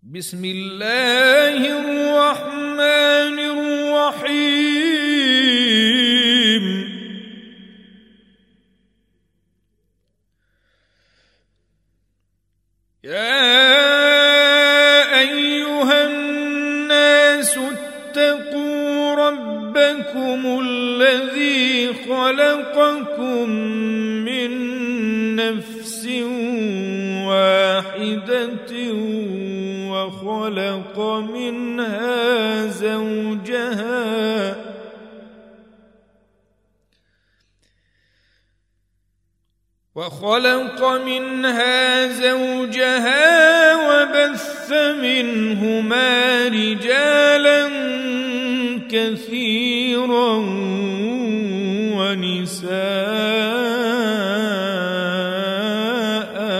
بسم الله الرحمن الرحيم. يا أيها الناس اتقوا ربكم الذي خلقكم من نفس واحدة وخلق منها زوجها وبث منهما رجالا كثيرا ونساء،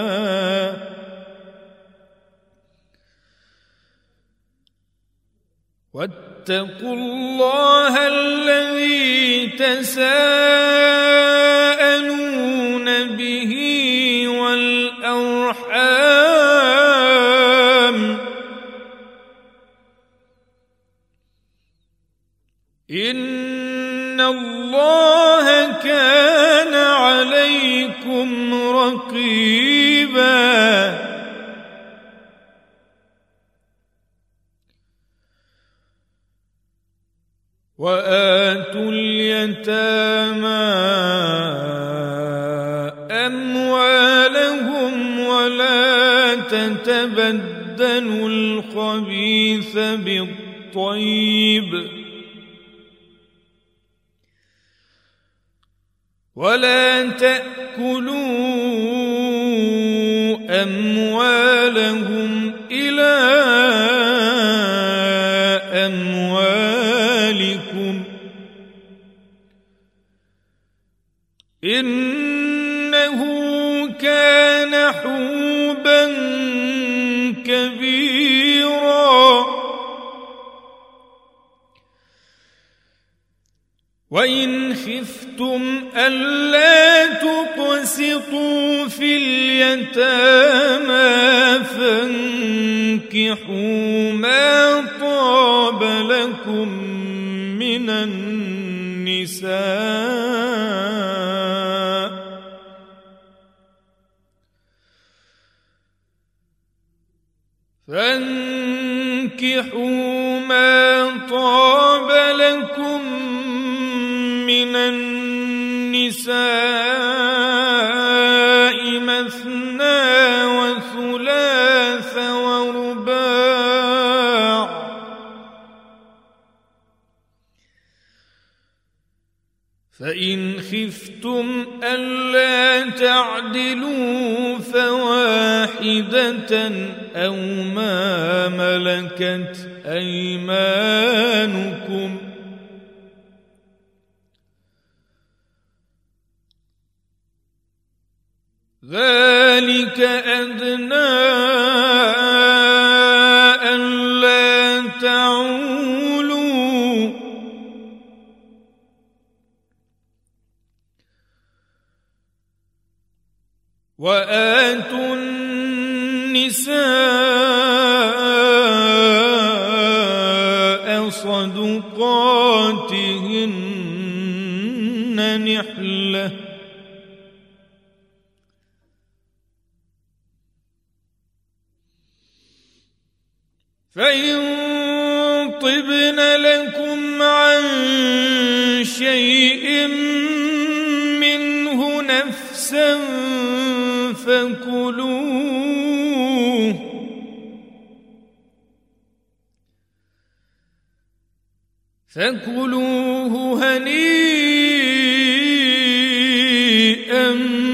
واتقوا الله الذي تساءلون به والأرحام، إن الله كان عليكم رقيبا. وآتوا اليتامى أموالهم ولا تتبدلوا الخبيث بالطيب ولا تأكلوا أموالهم إلى أموالكم، إنه كان حوبا كبيرا. وإن خفتم ألا تقسطوا في اليتامى فانكحوا ما طاب لكم من النساء، فانكحوا ما طاب لكم من النساء مثنى وثلاث ورباع، فإن خفتم ألا تعدلوا فواحدة أو ما ملكت أيمانكم، ذلك أدنى ألا تعولوا. وآتوا النساء صدقاتهن نحلة، فإن طبن لكم عن شيء منه نفسا فكلوه هنيئا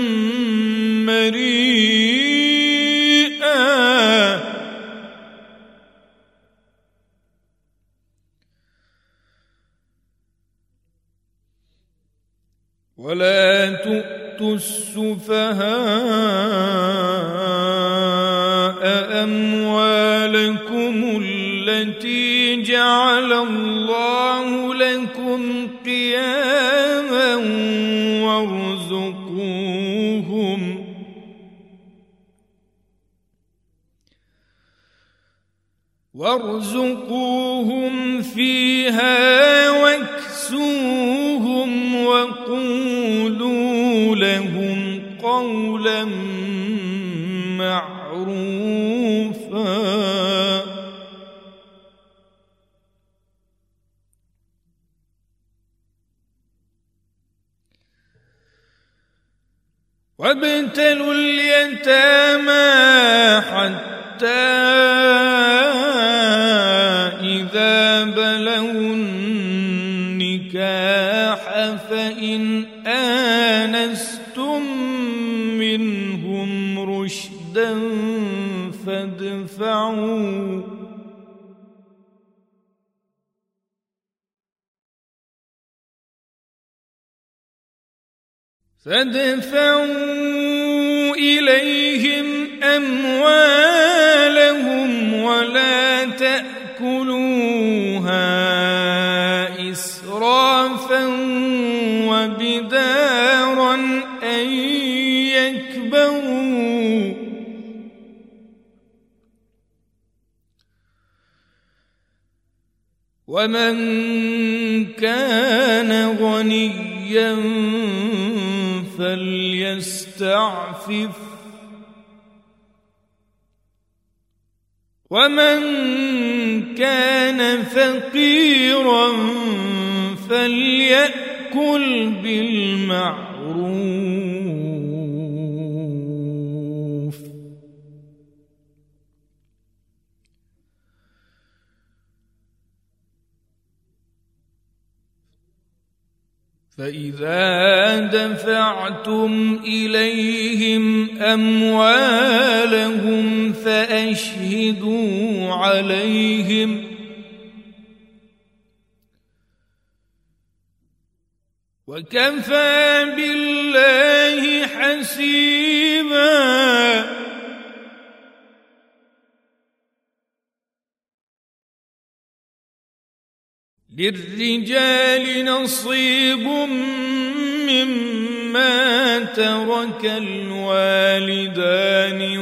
مريئا. ولا تؤتوا السفهاء أموالكم التي جعل الله لكم قياما وارزقوهم وارزقوهم فيها واكسوهم وقولوا لهم قولا معروفا. وابتلوا اليتامى حتى إذا بلغوا النكاح فإن آنستم منهم رشدا فادفعوا إليهم أموالهم ولا تأكلوها إسرافا وبدارا أن يكبروا ومن كان غنيا فليستعفف ومن كان فقيرا فليأكل بالمعروف فإذا دفعتم إليهم أموالهم فأشهدوا عليهم وكفى بالله حسيبا. للرجال نصيب مما ترك الوالدان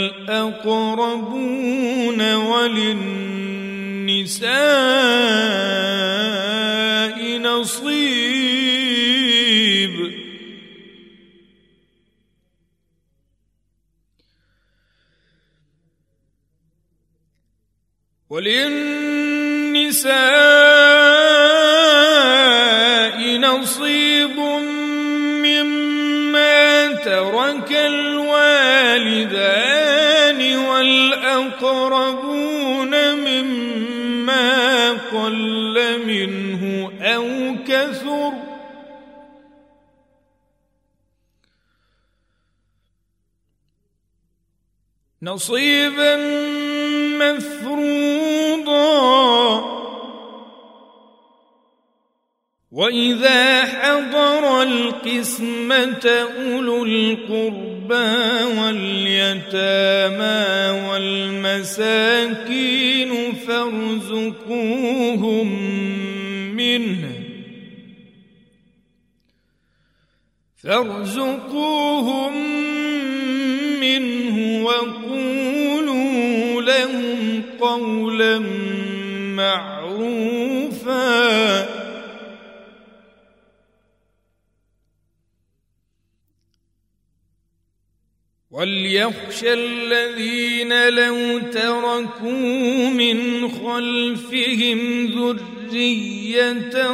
والأقربون وللنساء نصيب نصيب مما ترك الوالدان والأقربون مما قل منه أو كثر نصيبا مفروضا. وإذا حضر القسمة أولو القربى واليتامى والمساكين فارزقوهم منه وقولوا لهم قولا معروفا. وليخشى الذين لو تركوا من خلفهم ذرية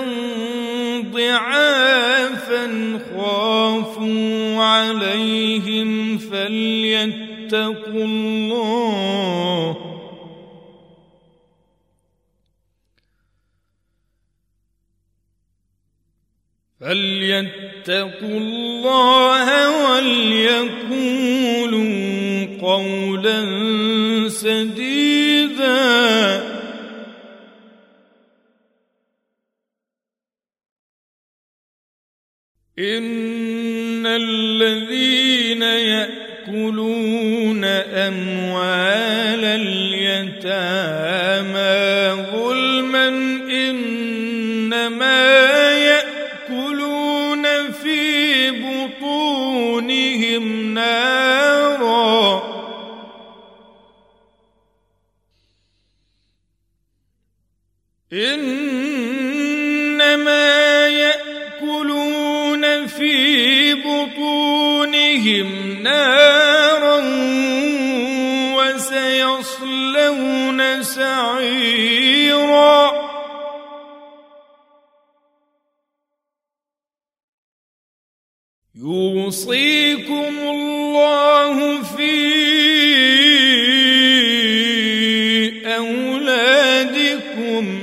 ضعافا خافوا عليهم فليتقوا الله وليقولوا قولا سديدا. إن الذين يأكلون أموال اليتامى ظلما إنما يأكلون في بطونهم نارا إنما يأكلون في بطونهم نارا وسيصلون سعيرا يوصيكم الله في أولادكم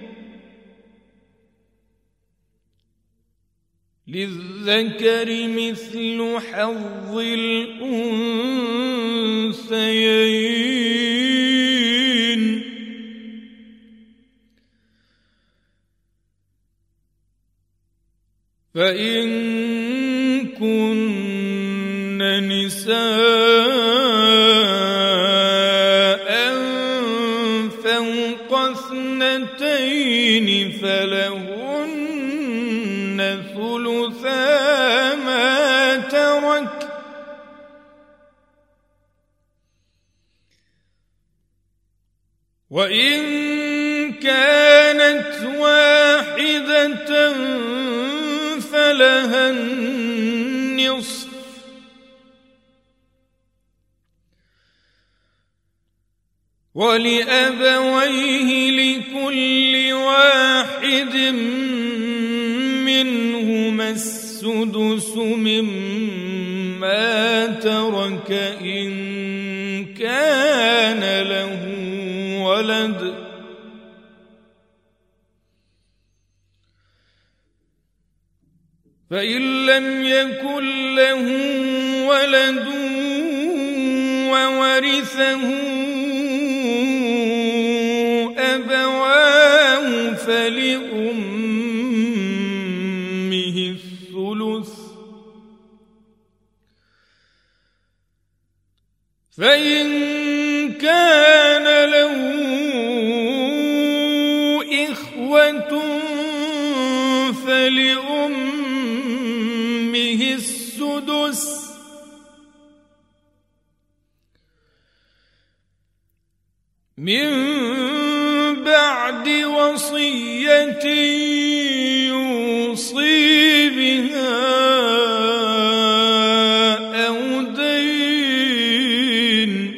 للذكر مثل حظ الأنثيين فإن كن نساء فوق 2 فلهن ثلثا ما ترك وإن كانت واحدة فلها النصف ولأبويه لكل واحد منهما السدس مما ترك إن كان له ولد فإن لم يكن له ولد وورثه أبواه فلأمه الثلث فإن كان له إخوة فلأمه السدس من بعد وصية يوصي بها أو دين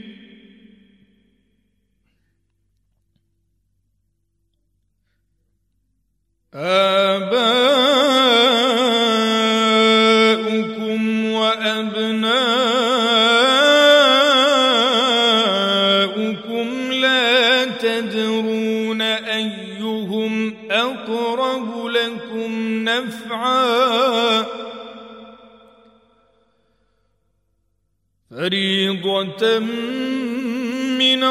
آباؤكم وأبناؤكم لا تدرون أيهم أقرب لكم نفعا فريضة من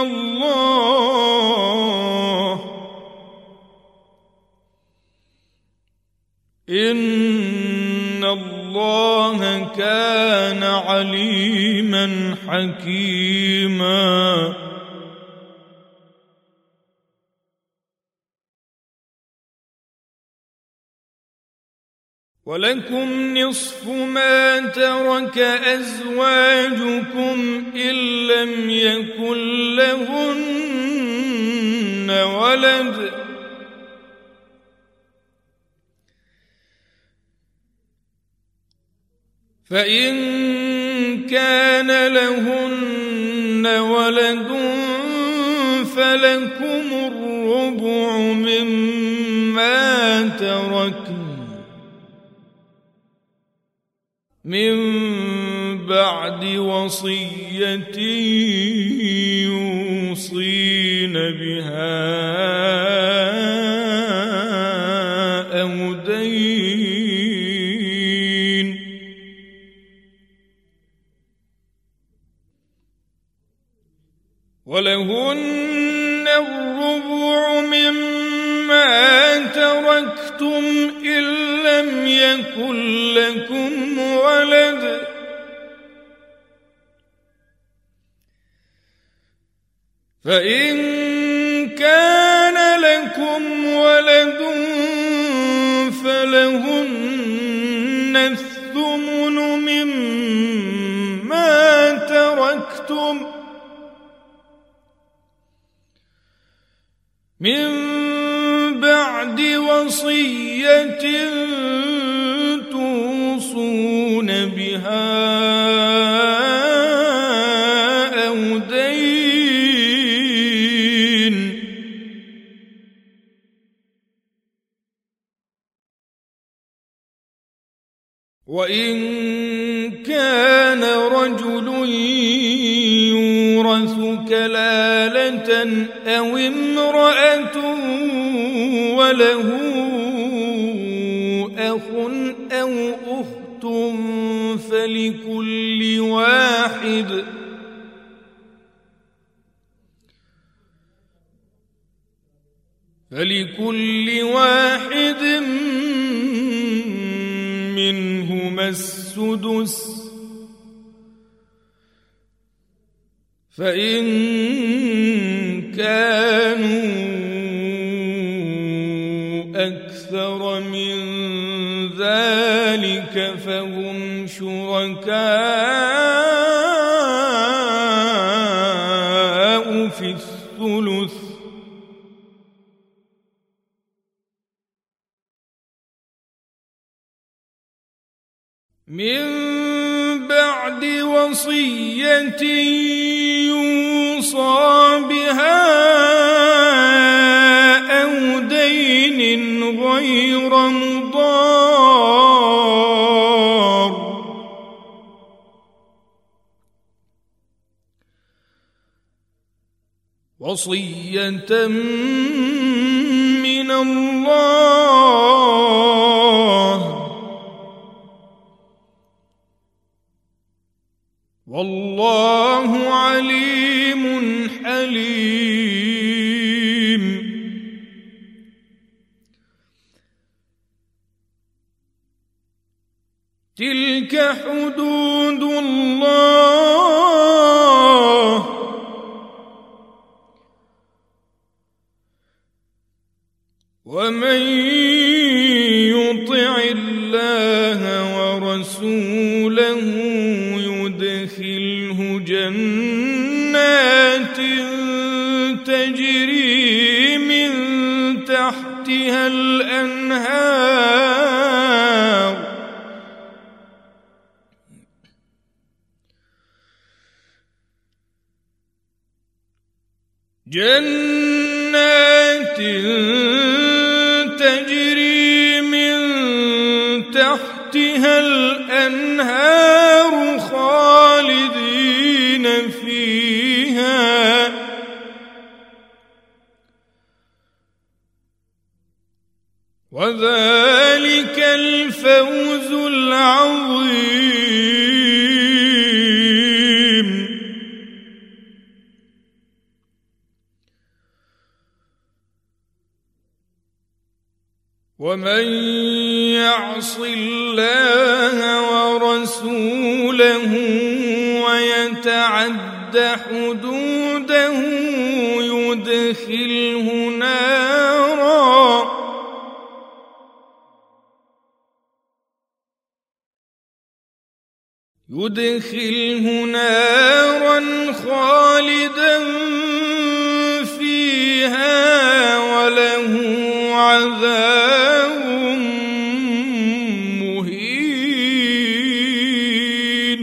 الله إن الله كان عليما حكيما ولكم نصف ما ترك أزواجكم إن لم يكن لهن ولد فإن كان لهن ولد فلكم الربع مما تركن من بعد وصية يوصين بها أو دين ولهن الربع مما تركتم إن لم يكن لكم ولد فإن كان لكم ولد فلهن الثمن مما تركتم من وصية توصون بها أو دين، وإن كان رجل يورث كلالة أو امرأة وله أخ أو أخت فلكل واحد منهما السدس، فإن كانوا أكثر من ذلك فهم شركاء في الثلث، من بعد وصية يوصى بها أو دين غير مضار، وصية من الله، والله عليم حليم. تلك حدود الله، ومن يطع الله ورسوله يدخله جنات تجري من تحتها الأنهار، جنات تجري من تحتها الأنهار خالدين فيها، وذلك الفوز العظيم. ومن يعص الله ورسوله ويتعد حدوده يدخله نارا خالدا فيها وله عذاب مهين.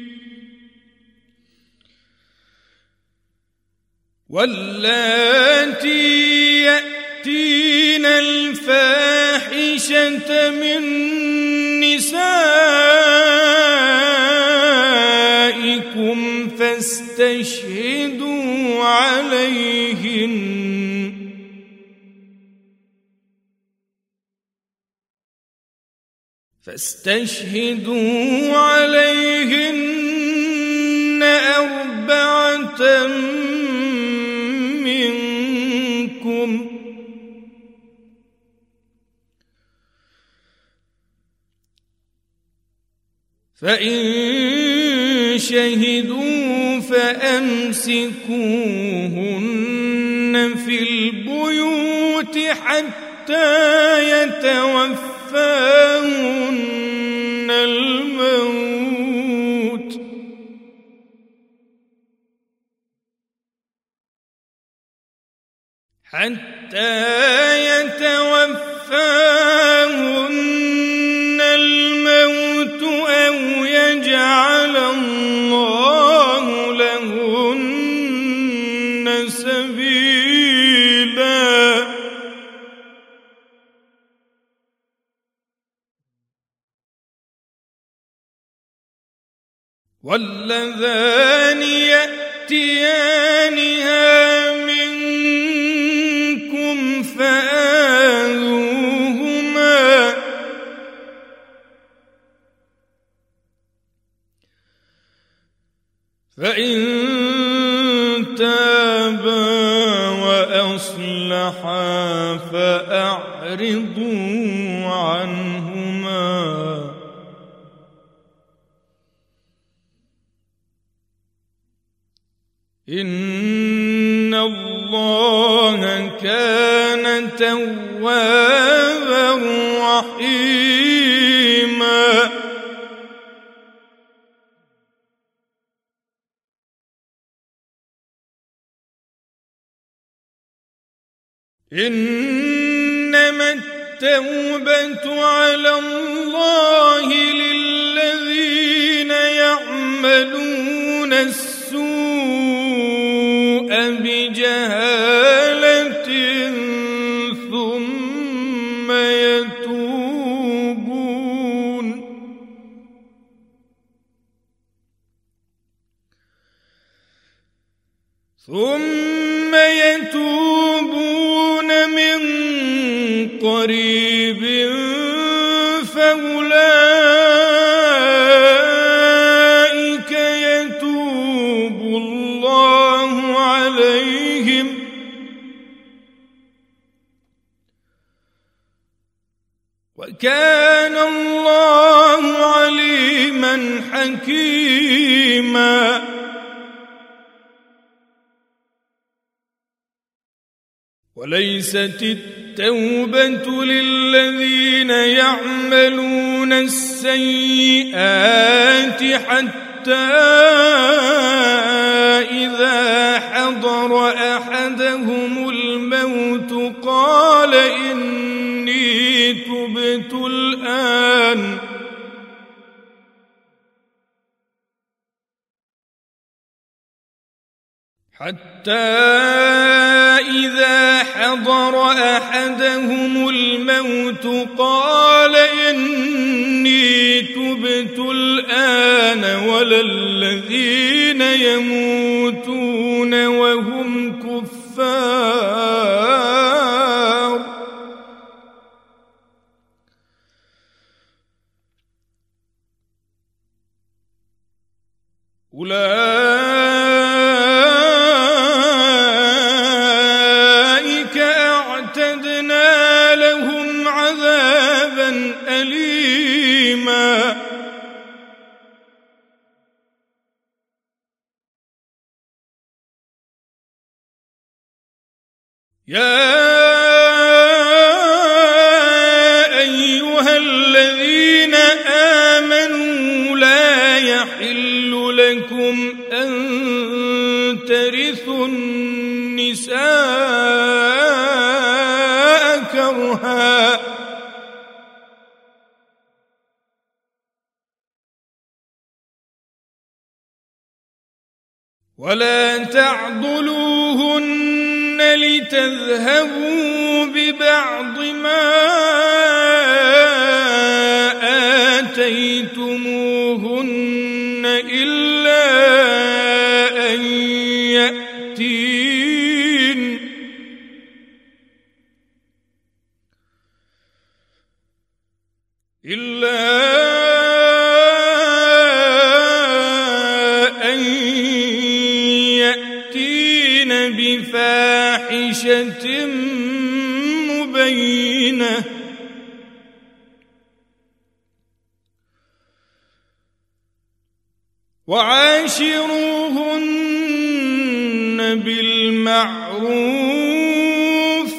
واللاتي يأتين الفاحشة من نسائكم فاستشهدوا عليهن أربعة منكم، فإن شهدوا فأمسكوهن في البيوت حتى يتوفاهن الموت، يتوفاهن الموت أو يجعل الله لهن سبيلا واللذان يأتيانها منكم فآذوهما فإن تابا وأصلحا فأعرضوا عنهما إن الله كان توابا رحيما إنما التوبة على الله للذين يعملون السوء بجهالة ثم يتوبون من قريب فأولئك يتوب الله عليهم وكان الله عليما حكيما وليست التوبة للذين يعملون السيئات حتى إذا حضر أحدهم الموت قال إني تبت الآن حتى إذا حضر أحدهم الموت قال إني تبت الآن ولا الذين يموتون وهم كفار أولئك أعتدنا لهم عذابا أليما يا أيها الذين آمنوا لا يحل لكم أن ترثوا النساء كرها ولا تعضلوهن لتذهبوا ببعض ما آتيتموهن إلا أن يأتين بفاحشة مبينة وعاشروهن بالمعروف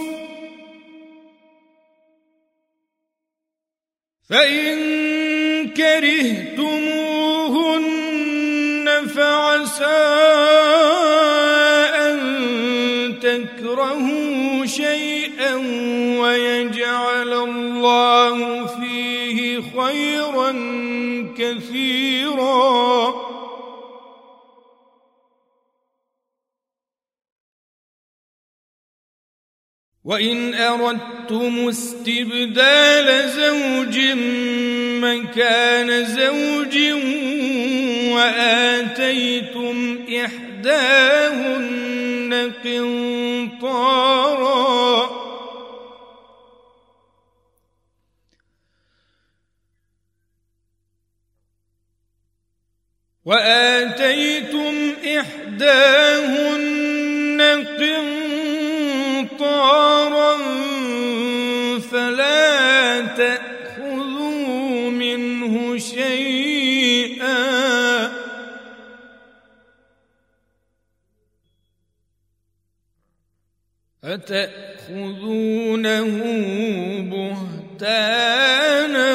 فإن كرهتموهن فعسى أن تكرهوا شيئا ويجعل الله فيه خيرا كثيرا. وإن أردتم استبدال زوج مكان زوج وآتيتم إحداهن قنطارا فلا تأخذوا منه شيئا أتأخذونه بهتانا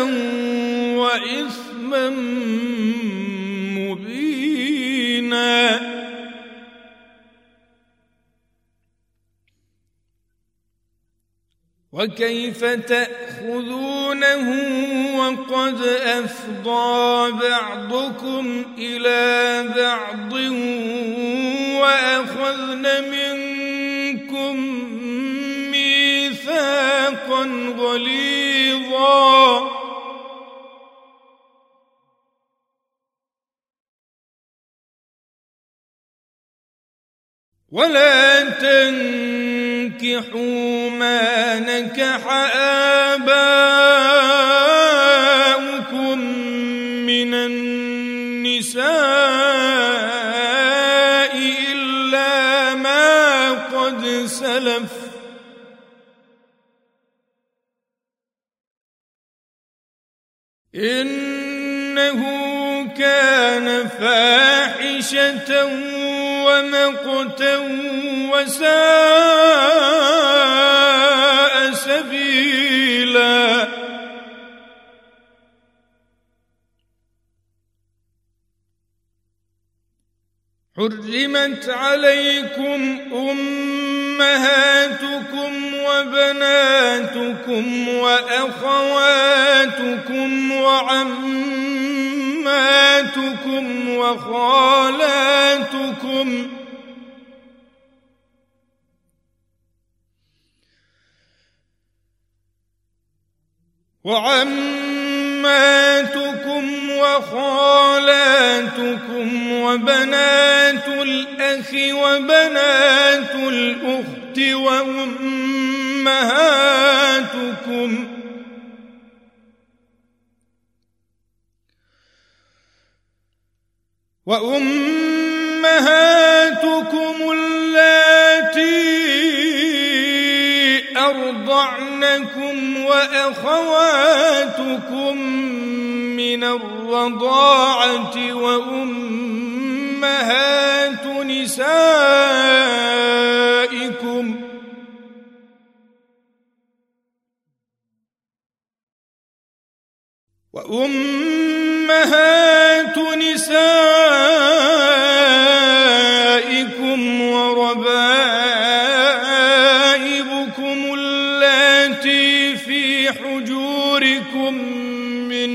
وإثما مبينا. وكيف تأخذونه وقد أفضى بعضكم إلى بعض وأخذن منكم ميثاقا غليظا. ولا تنكحوا ما نكح آباؤكم من النساء إلا ما قد سلف إنه كان فاحشة ومقتا وساء سبيلا. حرمت عليكم أمهاتكم وبناتكم وأخواتكم وعماتكم وخالاتكم وخالاتكم وبنات الأخ وبنات الأخت وأمهاتكم اللاتي أرضعنكم وأخواتكم من الرضاعة وأمهات نسائكم وربائبكم اللاتي في حجوركم من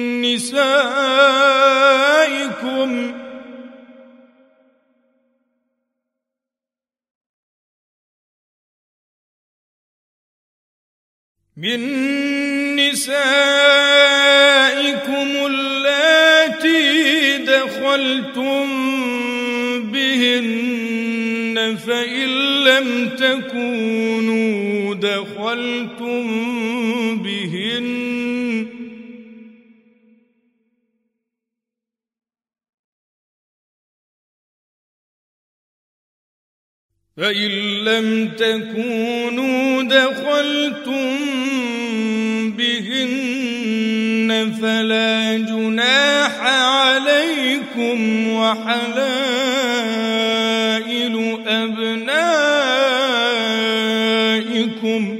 نسائكم اللاتي دخلتم بهن فإن لم تكونوا دخلتم بهن فلا جناح عليكم وحلائل أبنائكم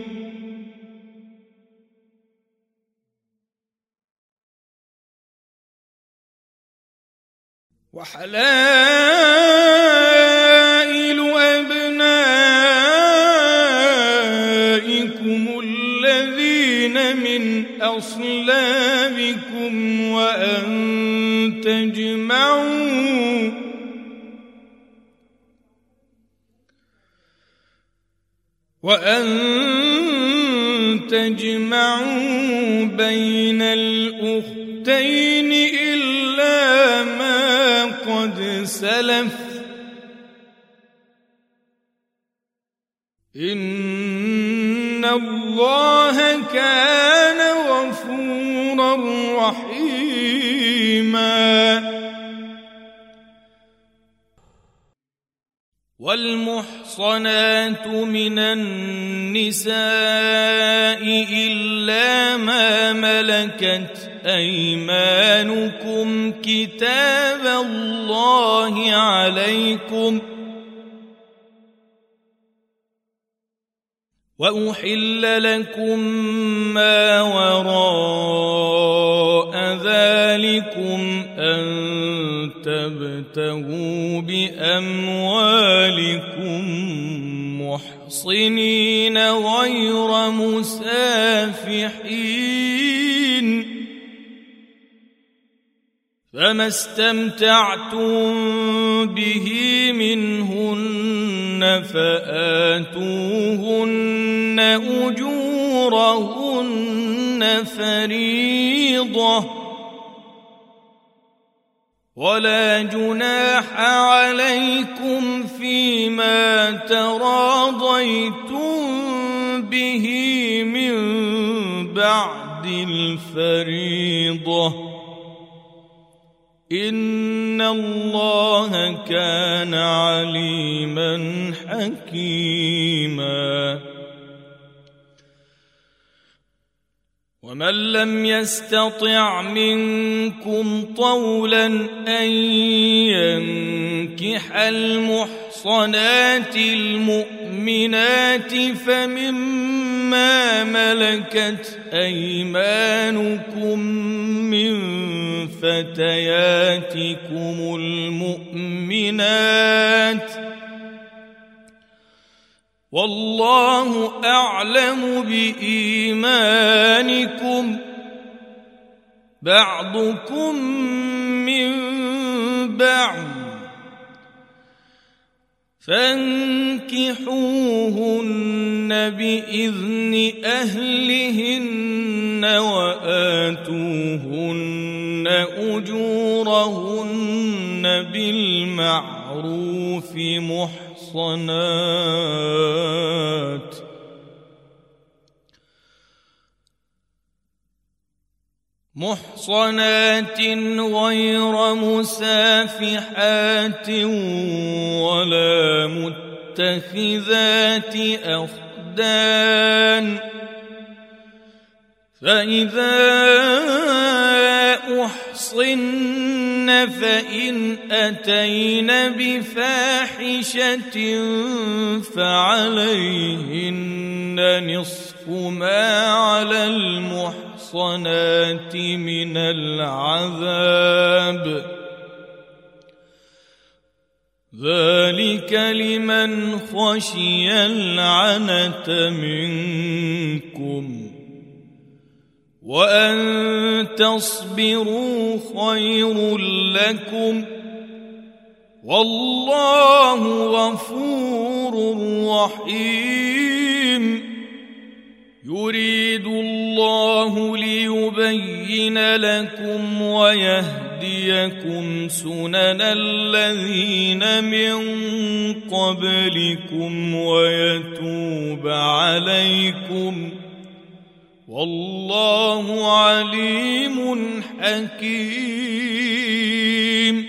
وحلائل أبنائكم من أصلابكم وأن تجمعوا بين الأختين إلا ما قد سلف إن الله كان غفورا رحيما. والمحصنات من النساء إلا ما ملكت أيمانكم كتاب الله عليكم وأحل لكم ما وراء ذلكم أن تبتغوا بأموالكم محصنين غير مسافحين فما استمتعتم به منهن فآتوهن أجورهن فريضة ولا جناح عليكم فيما تراضيتم به من بعد الفريضة إن الله كان عليما حكيما. ومن لم يستطع منكم طولا أن ينكح المحصنات المؤمنات فمما ملكت أيمانكم من فتياتكم المؤمنات والله أعلم بإيمانكم بعضكم من بعض فانكحوهن بإذن أهلهن وآتوهن أجورهن بالمعروف محصنات غير مسافحات ولا متخذات أخدان فإذا أحصن فإن أتين بفاحشة فعليهن نصف ما على المحصنات من العذاب ذلك لمن خشي العنة منكم وأن تصبروا خير لكم والله غفور رحيم يريد الله ليبين لكم ويهديكم سنن الذين من قبلكم ويتوب عليكم والله عليم حكيم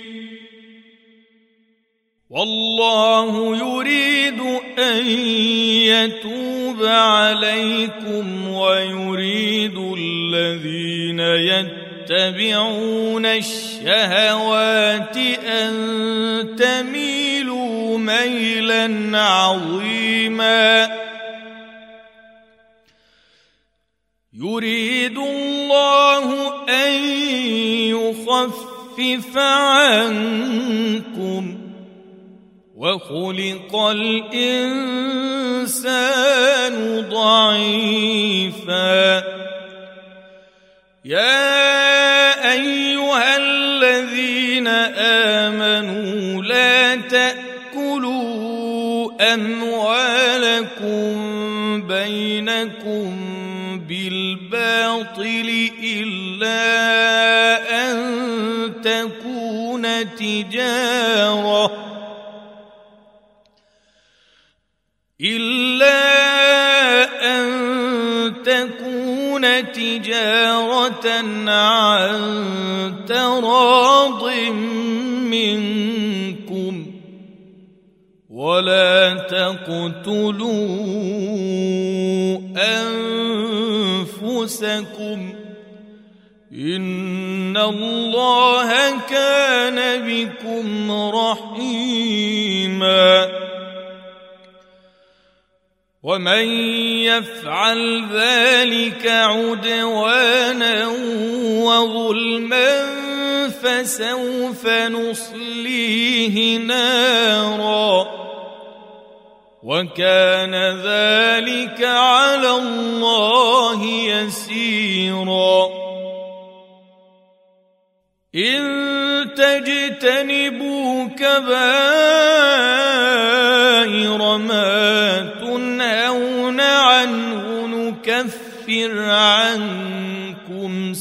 والله يريد أن يتوب عليكم ويريد الذين يتبعون الشهوات أن تميلوا ميلا عظيما يريد الله أن يخفف عنكم وخلق الإنسان ضعيفا يا أيها الذين آمنوا لا تأكلوا أموالكم بينكم بالباطل إلا أن تكون تجارة عن تراض منكم ولا تقتلوا أنفسكم إن الله كان بكم رحيما ومن يفعل ذلك عدوانا وظلما فسوف نصليه نارا وكان ذلك على الله يسيرا إن تجتنبوا كبائر ما تنهون عنه نكفر عنكم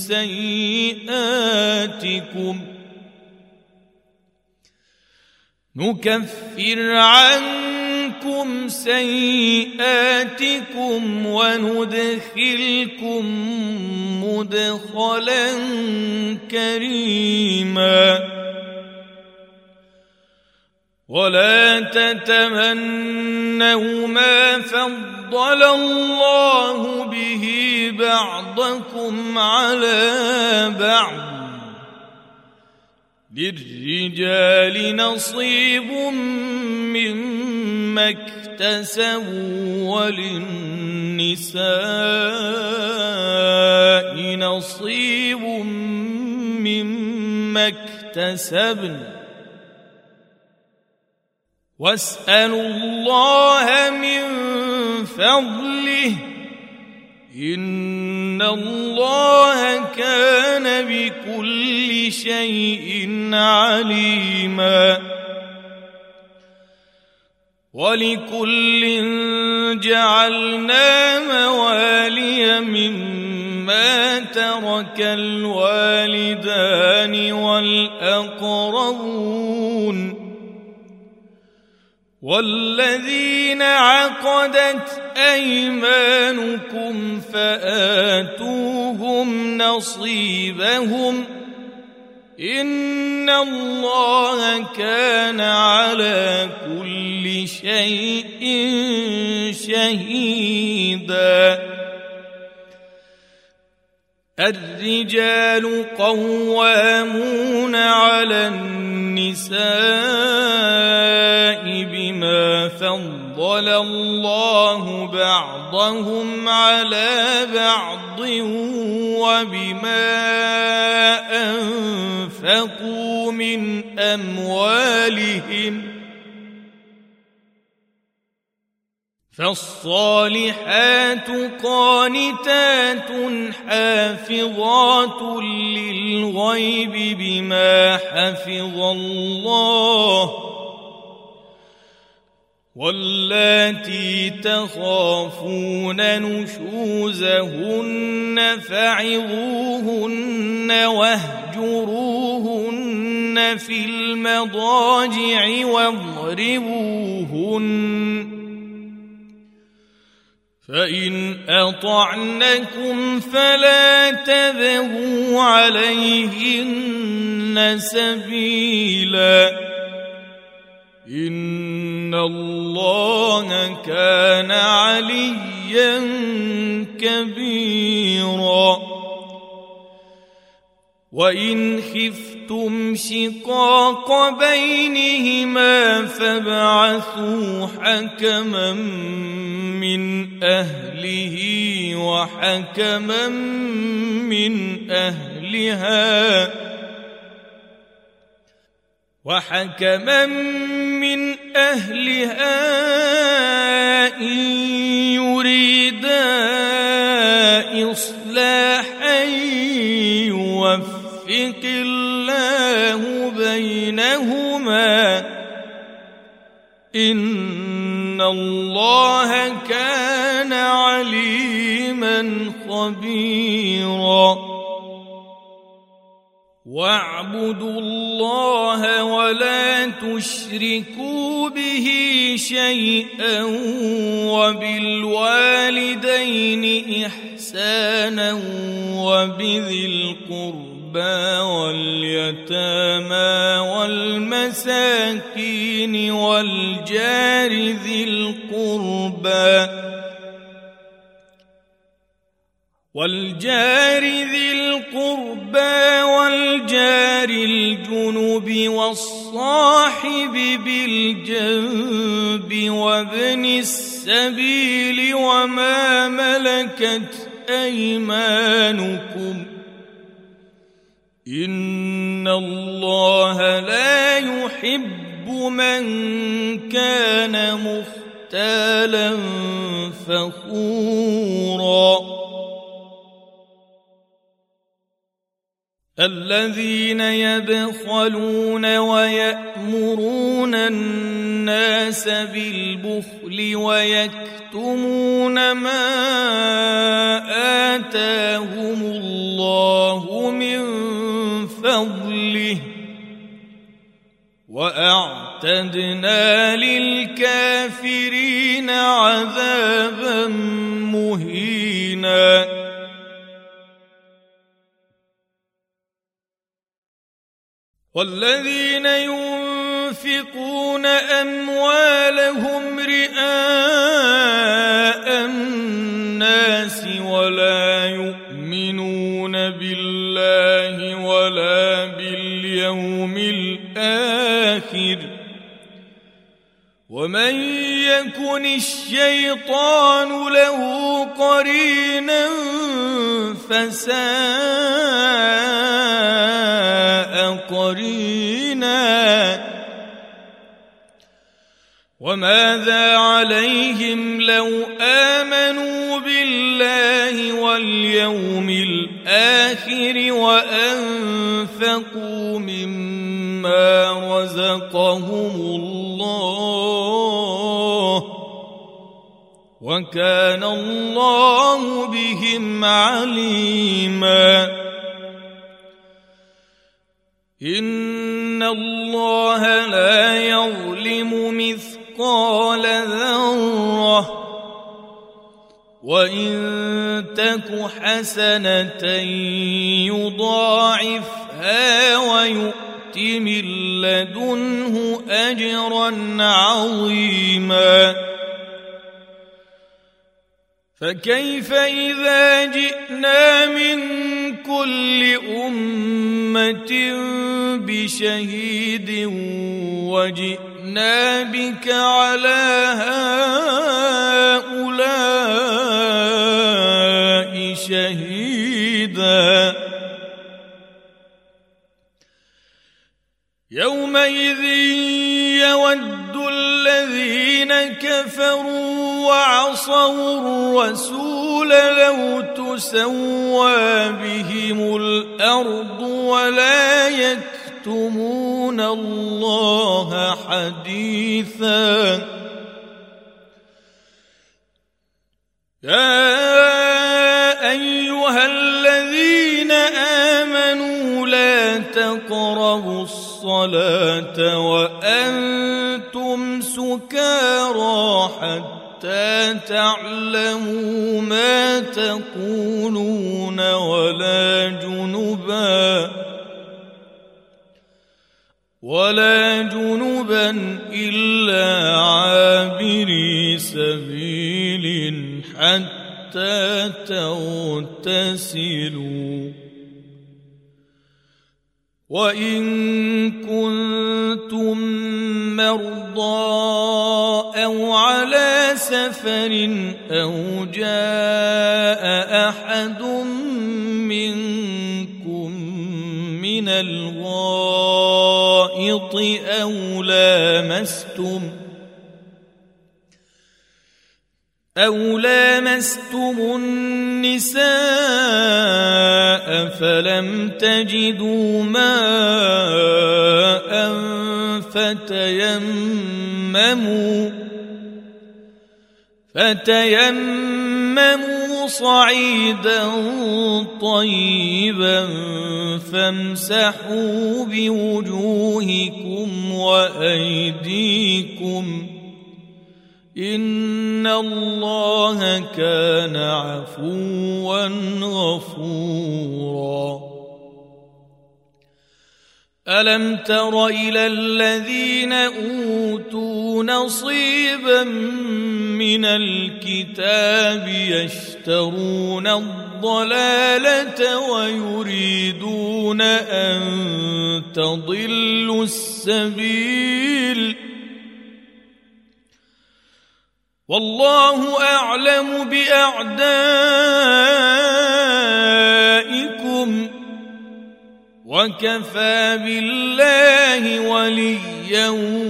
سيئاتكم وندخلكم مدخلا كريما ولا تتمنوا ما فضل الله به بعضكم على بعض للرجال نصيب مما اكتسبوا وللنساء نصيب مما اكتسبن واسألوا الله من فضله إن الله كان بكل شيء عليما ولكل جعلنا موالي مما ترك الوالدان والأقربون والذين عقدت أيمانكم فآتوهم نصيبهم إن الله كان على كل شيء شهيدا الرجال قوامون على النساء بما فضل الله بعضهم على بعض وبما أنفقوا من أموالهم فالصالحات قانتات حافظات للغيب بما حفظ الله واللاتي تخافون نشوزهن فعظوهن واهجروهن في المضاجع واضربوهن فإن أطعنكم فلا تبغوا عليهن سبيلا إن الله كان عليا كبيرا وإن خفتم شقاق بينهما فابعثوا حكما من أهله وحكما من أهلها إن يريدا إصلاحا إن الله كان عليما خبيرا واعبدوا الله ولا تشركوا به شيئا وبالوالدين إحسانا وبذي القربى واليتامى والمساكين والجار ذي القربى والجار الجنب والصاحب بالجنب وابن السبيل وما ملكت أيمانكم إن الله لا يحب من كان مختالا فخورا الذين يبخلون ويأمرون الناس بالبخل ويكتمون ما آتاهم الله من فضله وأعتدنا للكافرين عذابا مهينا والذين ينفقون أموالهم رئاء الناس ولا يؤمنون بالله ولا باليوم الآخر ومن يكن الشيطان له قرينا فساء قرينا وماذا عليهم لو آمنوا بالله واليوم الآخر وأنفقوا مما رزقهم الله وكان الله بهم عليما إن الله لا يظلم مثقال ذرة وإن تك حسنة يضاعفها ويؤت من لدنه أجرا عظيما فكيف إذا جئنا من كل أمة بشهيد وجئنا بك على هؤلاء شهيدا يومئذ يود الذين كفروا وعصوا الرسول لو تسوى بهم الأرض ولا يكتمون الله حديثا يا أيها الذين آمنوا لا تقربوا الصلاة وأنتم سكارى حتى تعلموا ما تقولون ولا جنبا إلا عابري سبيل حتى تغتسلوا وإن كنتم مرضى أو على سفر أو جاء أحد منكم من الغائط أو لامستم النساء فلم تجدوا فتيمموا صعيدا طيبا فامسحوا بوجوهكم وأيديكم إن الله كان عفوا غفورا. ألم تر إلى الذين أوتوا نصيبا من الكتاب يشترون الضلالة ويريدون أن تضلوا السبيل والله أعلم بأعدائكم وكفى بالله وليا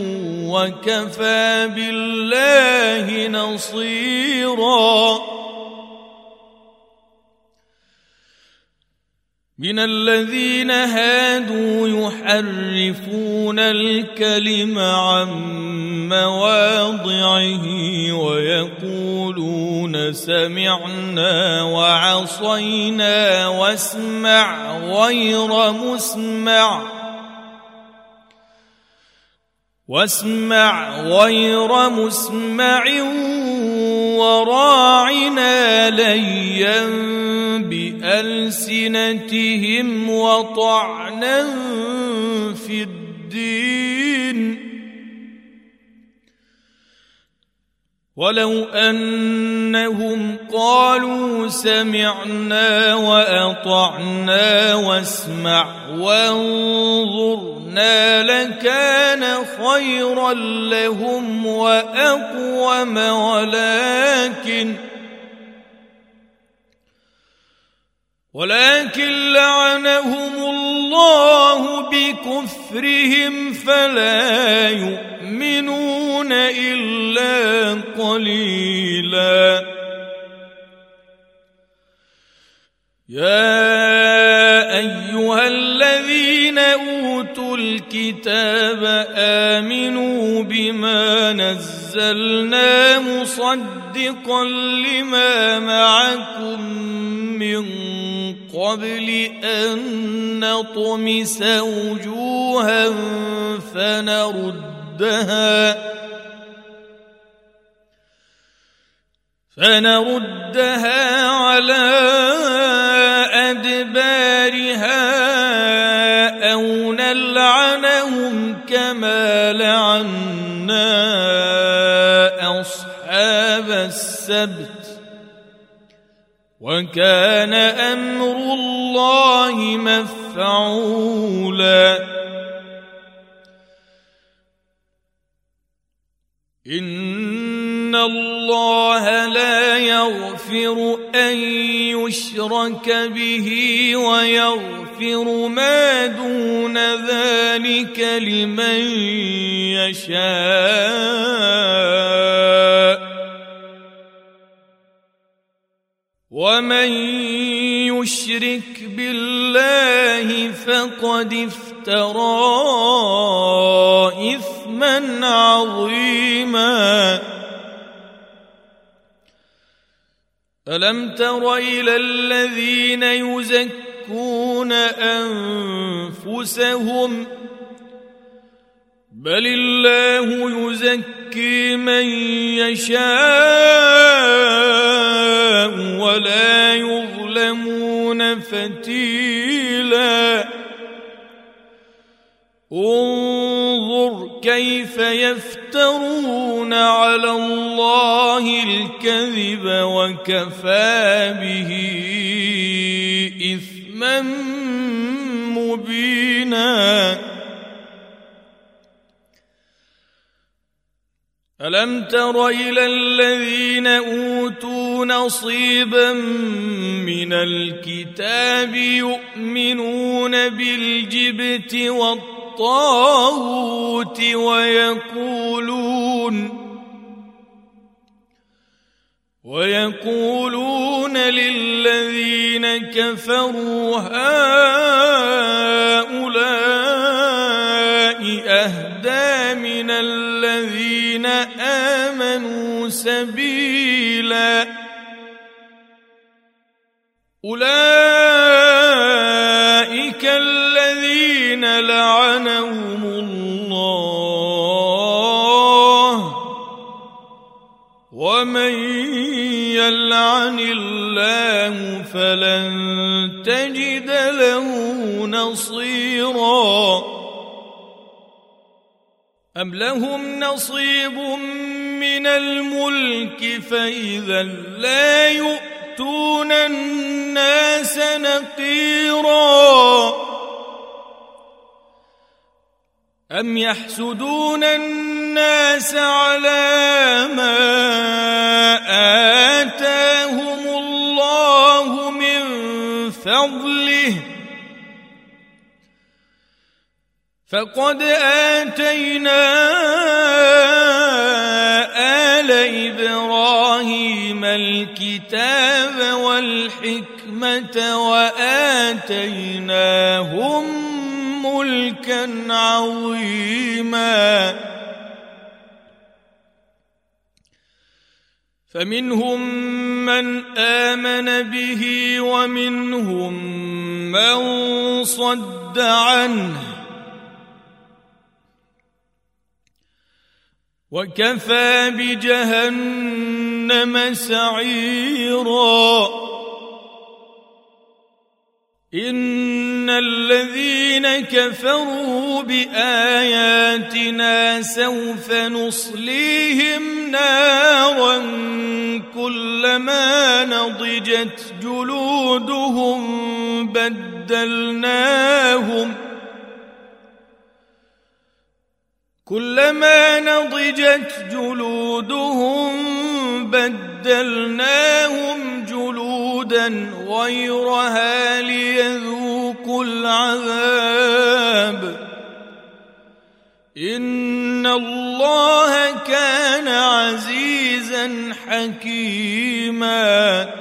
وكفى بالله نصيرا. من الذين هادوا يحرفون الكلم عن مواضعه ويقولون سمعنا وعصينا واسمع غير مسمع وراعنا ليا بألسنتهم وطعنا في الدين ولو أنهم قالوا سمعنا وأطعنا واسمع وانظرنا لكان خيرا لهم وأقوم ولكن لعنهم الله بكفرهم فلا يؤمنون إلا قليلا. يا أيها الذين أوتوا الكتاب آمنوا بما نزلنا مصدقا لما معكم من قبل أن نطمس وجوها فنردها على أدبارها أو نلعنهم كما لعنا أصحاب السبت وكان أمر الله مفعولا. إن الله لا يغفر أن يشرك به ويغفر ما دون ذلك لمن يشاء ومن يشرك بالله فقد افترى إثما عظيما. ألم تر إلى الذين يزكون أنفسهم بل الله يزكي من يشاء ولا يظلمون فتيلا. انظر كيف يفترون على الله الكذب وكفى به إثما مبينا. ألم تر إلى الذين أوتوا نصيبا من الكتاب يؤمنون بالجبت والطاغوت ويقولون للذين كفروا هؤلاء أهدى من الذين آمنوا سبيلا. سبيلا أولئك الذين لعنهم الله ومن يلعن الله فلن تجد له نصيرا أم لهم نصيب من الملك فإذا لا يؤتون الناس نقيرا أم يحسدون الناس على ما آتاهم الله من فضله فقد آتينا آل إبراهيم الكتاب والحكمة وآتيناهم ملكا عظيما فمنهم من آمن به ومنهم من صد عنه وكفى بجهنم سعيرا إن الذين كفروا بآياتنا سوف نصليهم نارا كلما نضجت جلودهم بدلناهم جلودا غيرها ليذوقوا العذاب إن الله كان عزيزا حكيما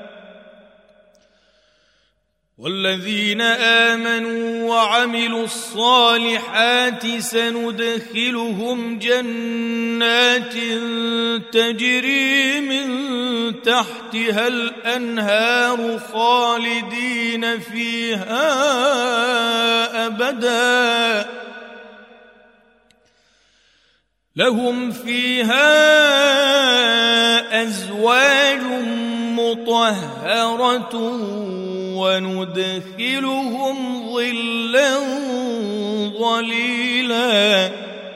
والذين آمنوا وعملوا الصالحات سندخلهم جنات تجري من تحتها الأنهار خالدين فيها أبدا لهم فيها أزواج مطهرة وندخلهم ظلا ظليلا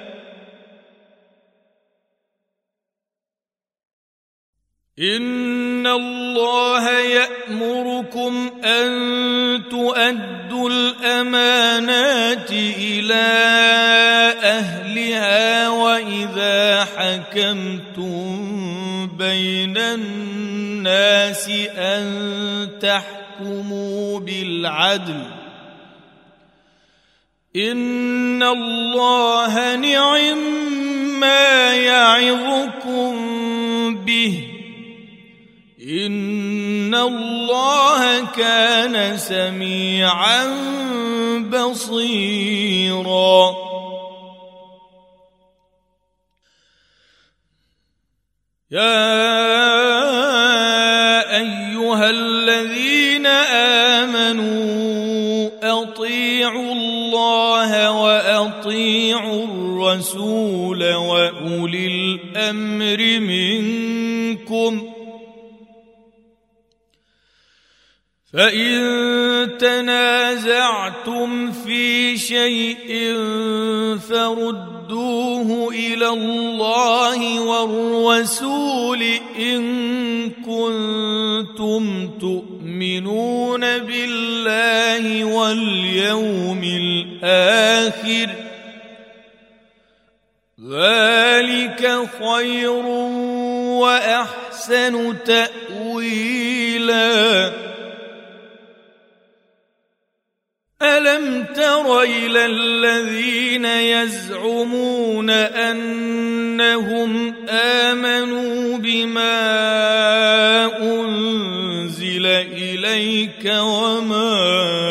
إن الله يأمركم أن تؤدوا الأمانات إلى أهلها وإذا حكمتم بين الناس أن تحكموا بالعدل إن الله نعم ما يعظكم به إن الله كان سميعا بصيرا يا أيها الذين آمنوا أطيعوا الله وأطيعوا الرسول وأولي الأمر منكم فإن تنازعتم في شيء فردوه إلى الله والرسول إن كنتم تؤمنون بالله واليوم الآخر ذلك خير وأحسن تأويلا ألم تر إلى الذين يزعمون أنهم آمنوا بما أنزل إليك وما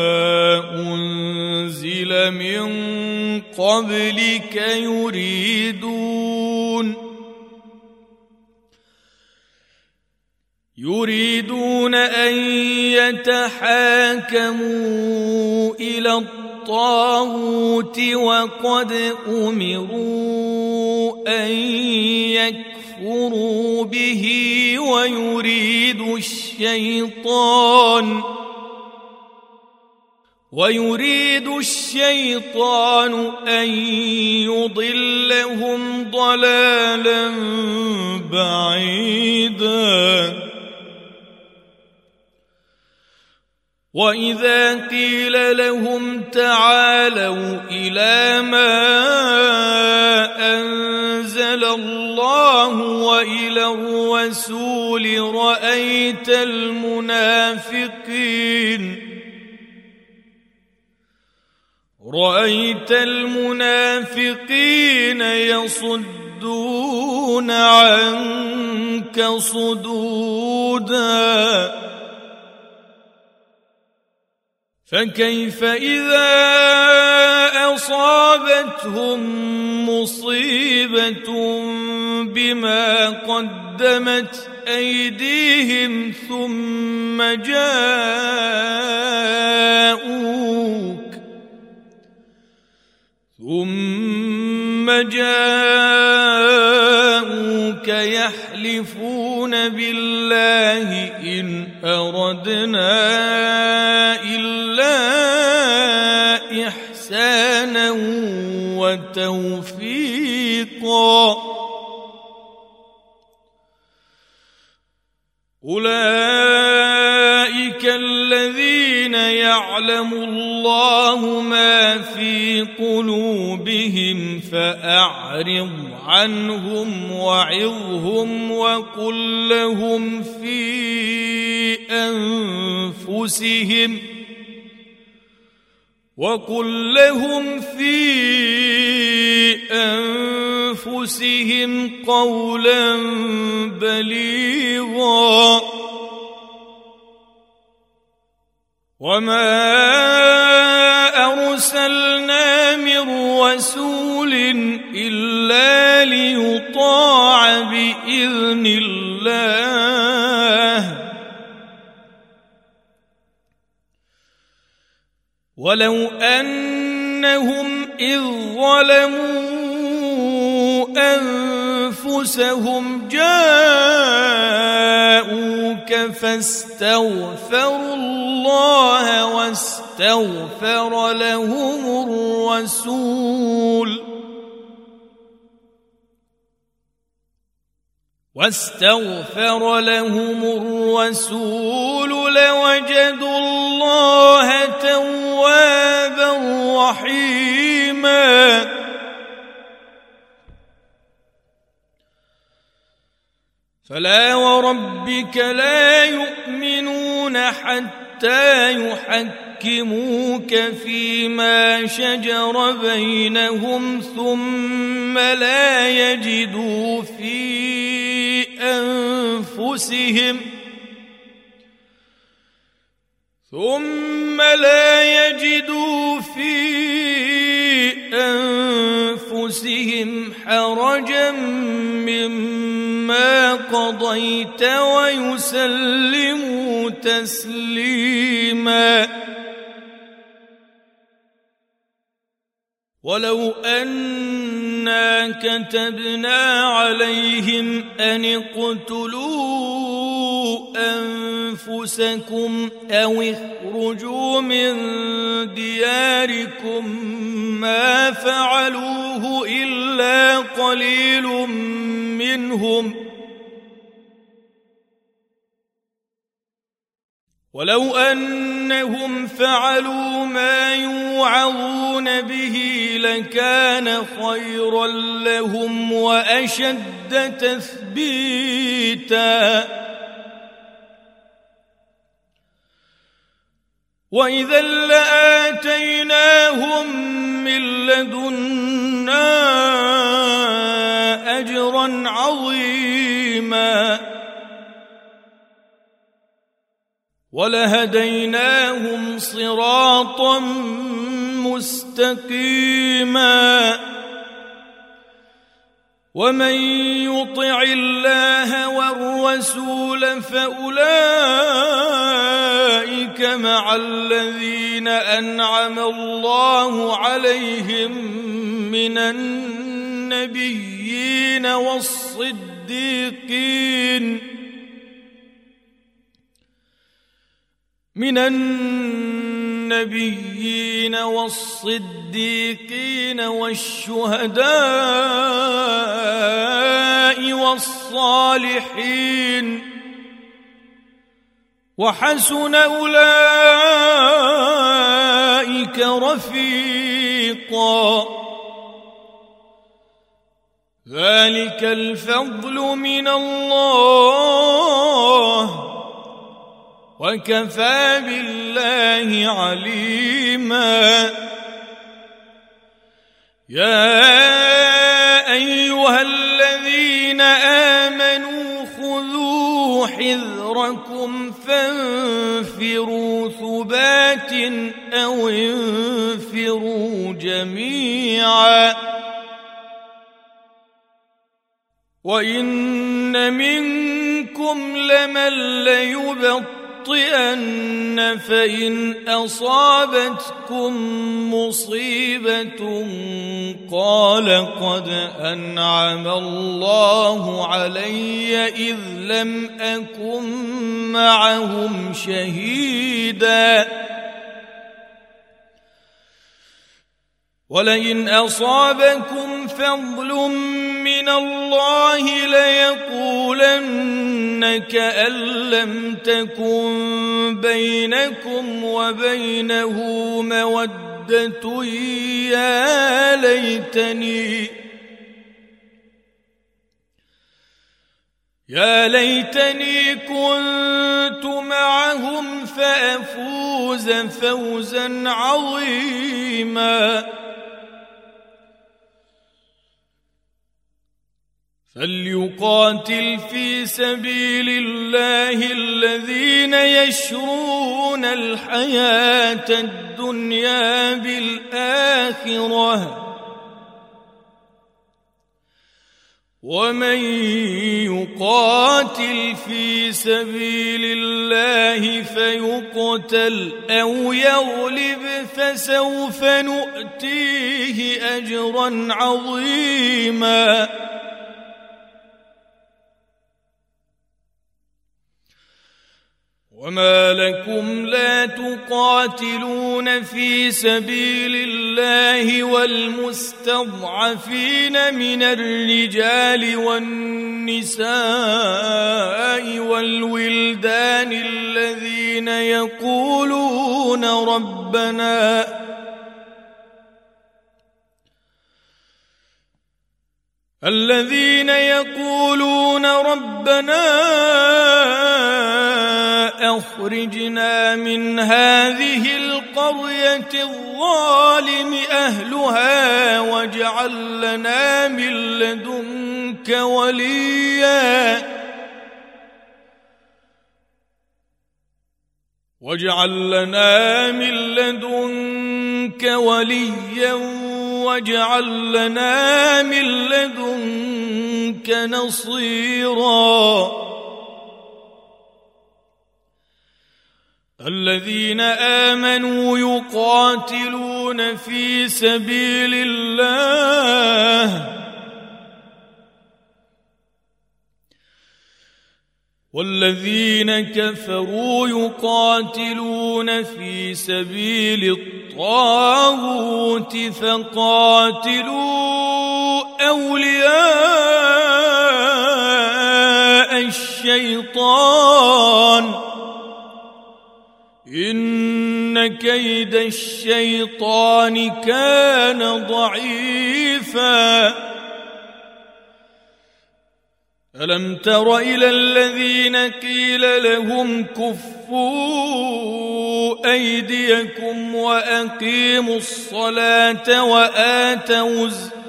أنزل من قبلك يريدون أن يتحاكموا إلى الطاغوت وقد أمروا أن يكفروا به ويريد الشيطان أن يضلهم ضلالا بعيدا وإذا قيل لهم تعالوا إلى ما أنزل الله وإلى الرسول رأيت المنافقين يصدون عنك صدودا فكيف إذا أصابتهم مصيبة بما قدمت أيديهم ثم جاءوك يحلفون بالله إن أردنا إلا إحسانا وتوفيقا أولئك الذين يعلم الله ما في قلوبهم فأعرض عنهم وعظهم وقل لهم في أنفسهم قولا بليغا وما أرسلنا من رسول إلا ليطاع بإذن الله ولو أنهم إذ ظلموا أنفسهم جاءوك فاستغفروا الله واستغفر لهم الرسول لوجدوا الله توابا رحيما فلا وربك لا يؤمنون حتى يحكموك فيما شجر بينهم ثم لا يجدوا في أنفسهم حرجا مما قضيت ويسلموا تسليما ولو أنا كتبنا عليهم أن اقتلوا أنفسكم أو اخرجوا من دياركم ما فعلوه إلا قليل منهم ولو أنهم فعلوا ما يوعظون به لكان خيرا لهم وأشد تثبيتا وإذا لآتيناهم من لدنا أجرا عظيما ولهديناهم صراطا مستقيما ومن يطع الله والرسول الرسول فأولئك مع الذين أنعم الله عليهم من النبيين والصديقين والشهداء والصالحين وحسن أولئك رفيقا ذلك الفضل من الله وكفى بالله عليما يا أيها الذين آمنوا خذوا حذركم فانفروا ثبات أو انفروا جميعا وإن منكم لمن ليبطئن فإن أصابتكم مصيبة قال قد أنعم الله علي إذ لم أكن معهم شهيدا ولئن أصابكم فضل من الله ليقولن كأن لم تكن بينكم وبينه مودة يا ليتني كنت معهم فأفوز فوزا عظيما فليقاتل في سبيل الله الذين يشرون الحياة الدنيا بالآخرة ومن يقاتل في سبيل الله فيقتل أو يغلب فسوف نؤتيه أجرا عظيما وما لكم لا تقاتلون في سبيل الله والمستضعفين من الرجال والنساء والولدان الذين يقولون ربنا أخرجنا من هذه القرية الظالم أهلها واجعل لنا من لدنك وليا واجعل لنا من لدنك نصيرا الذين آمنوا يقاتلون في سبيل الله والذين كفروا يقاتلون في سبيل الطاغوت فقاتلوا أولياء الشيطان إن كيد الشيطان كان ضعيفا ألم تر إلى الذين قيل لهم كفوا أيديكم وأقيموا الصلاة وآتوا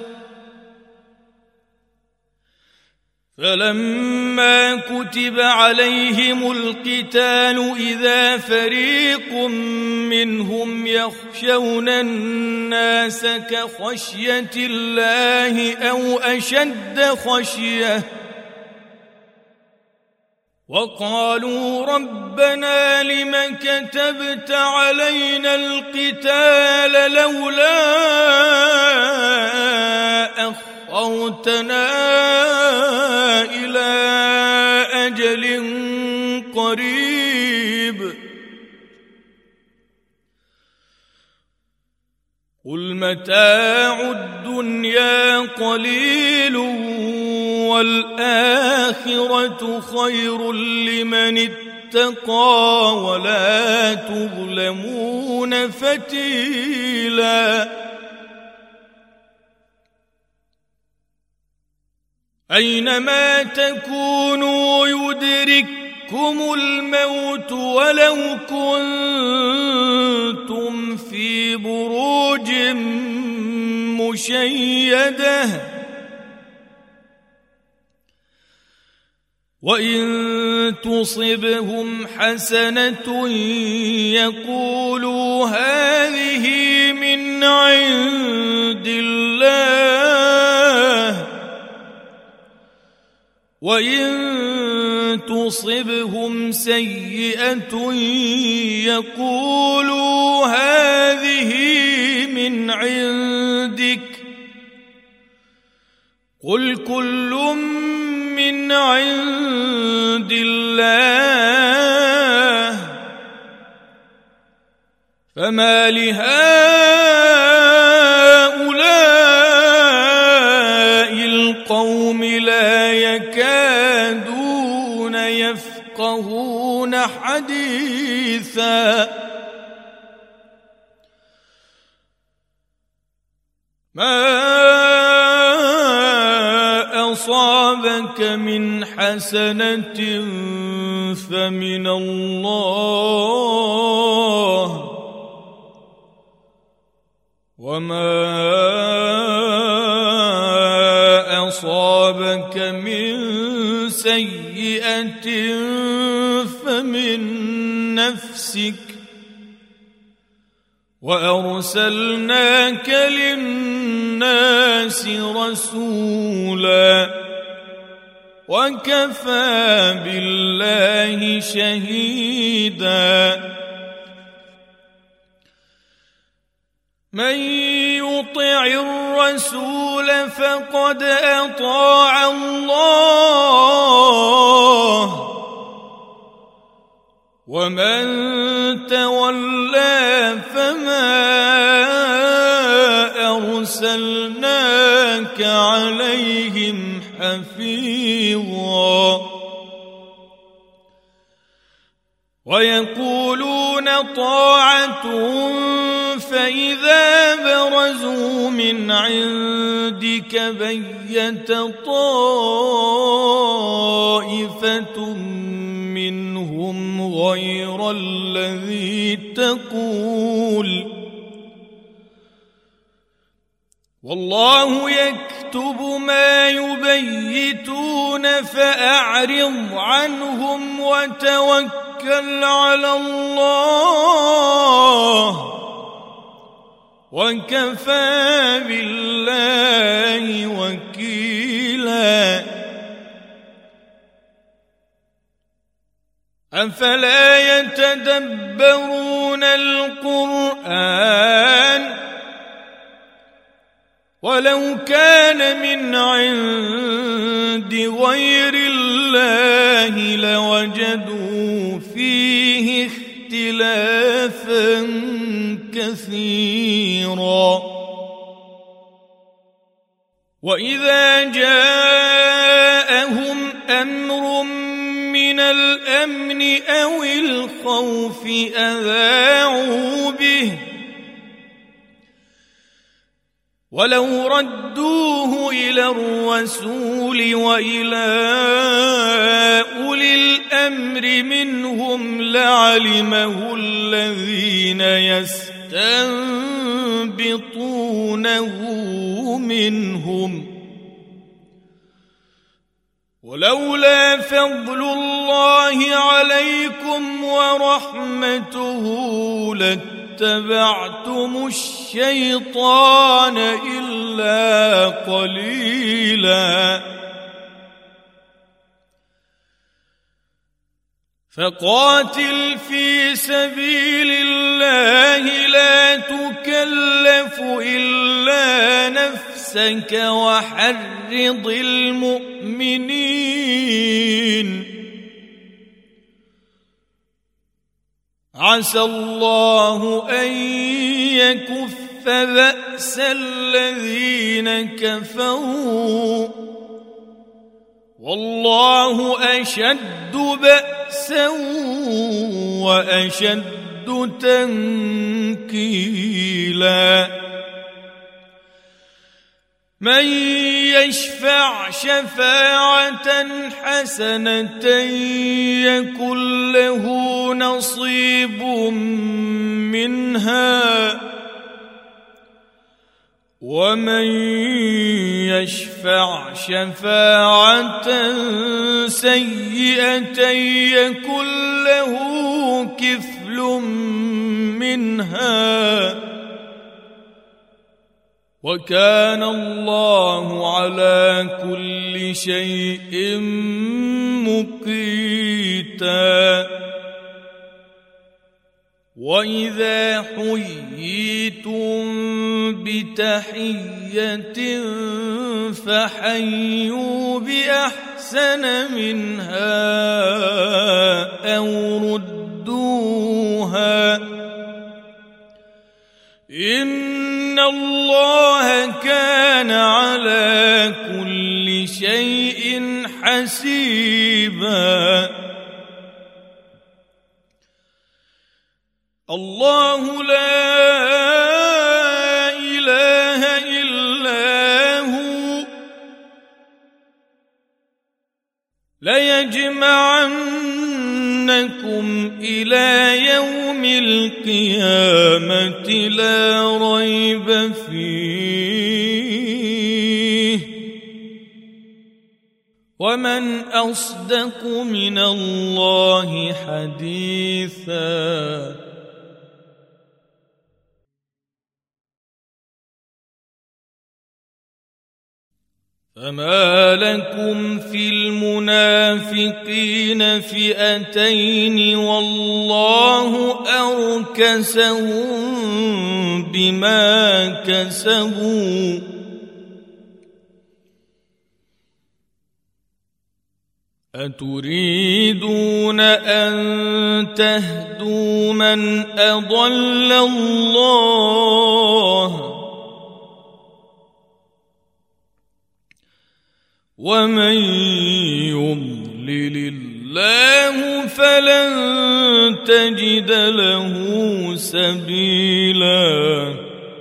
فلما كتب عليهم القتال إذا فريق منهم يخشون الناس كخشية الله أو أشد خشية وقالوا ربنا لم كتبت علينا القتال لولا أخرتنا إلى أجل قريب قل متاع الدنيا قليل والآخرة خير لمن اتقى ولا تظلمون فتيلا أينما تكونوا يدرككم الموت ولو كنتم في بروج مشيدة وإن تصبهم حسنة يقولوا هذه من عند الله وإن تصبهم سيئة يقولوا هذه من عندك قل كل من عند الله فما لهؤلاء القوم لا يكادون يفقهون حديثا ما أصابك من حسنة فمن الله وما أصابك من سيئة فمن نفسك وأرسلناك للناس رسولا وكفى بالله شهيدا من يطع الرسول فقد أطاع الله ومن تولى فما أرسلناك عليهم حفيظا ويقولون طاعة فإذا برزوا من عندك بيت طائفة منهم غير الذي تقول والله يكتب ما يبيتون فأعرض عنهم وتوكل على الله وكفى بالله وكيلا أفلا يتدبرون القرآن ولو كان من عند غير الله لوجدوا فيه اختلافا كثيرا وإذا جاءهم أمر من الأمن أو الخوف أذاعوا به ولو ردوه إلى الرسول وإلى أولي الأمر منهم لعلمه الذين يستنبطونه منهم ولولا فضل الله عليكم ورحمته لاتبعتم الشيطان إلا قليلا فقاتل في سبيل الله لا تكلف إلا نفسك وحرض المؤمنين عسى الله أن يكف بأس الذين كفروا والله أشد بأسا وأشد تنكيلا من يشفع شفاعة حسنة يكن له نصيب منها ومن يشفع شفاعة سيئة يكن له كفل منها وكان الله على كل شيء مقيتا وإذا حييتم بتحية فحيوا بأحسن منها أو ردوها إن الله كان على كل شيء حسيبا الله لا إله إلا هو ليجمعنكم إلى يوم القيامة لا ريب فيه ومن أصدق من الله حديثا فما لكم في المنافقين فئتين والله أركسهم بما كسبوا أتريدون أن تهدوا من أضل الله ومن يضلل الله فلن تجد له سبيلا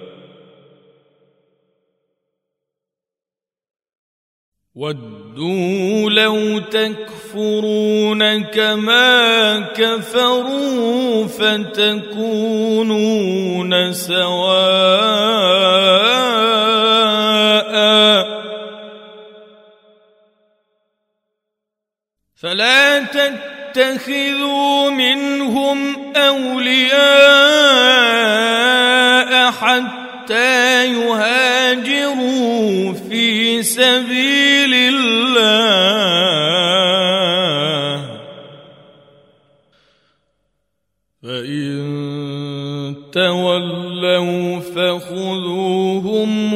ودوا لو تكفرون كما كفروا فتكونون سواء فلا تتخذوا منهم أولياء حتى يهاجروا في سبيل الله فإن تولوا فخذوهم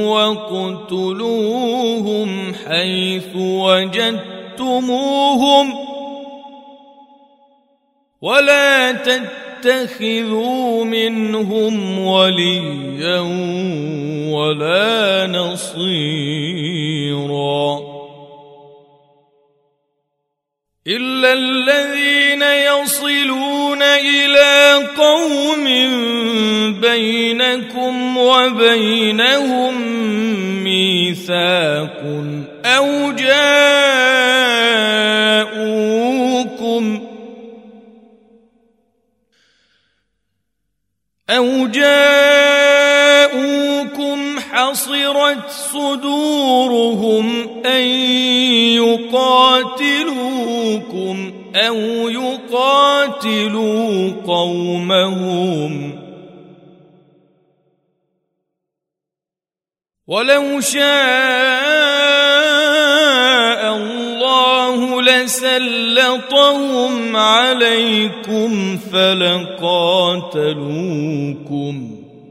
واقتلوهم حيث وجدتموهم ولا تتخذوا منهم وليا ولا نصيرا إلا الذين يصلون إلى قوم بينكم وبينهم ميثاق أو جاءوكم حصرت صدورهم أن يقاتلوكم أو يقاتلوا قومهم ولو شاء الله الله لسلطهم عليكم فلقاتلوكم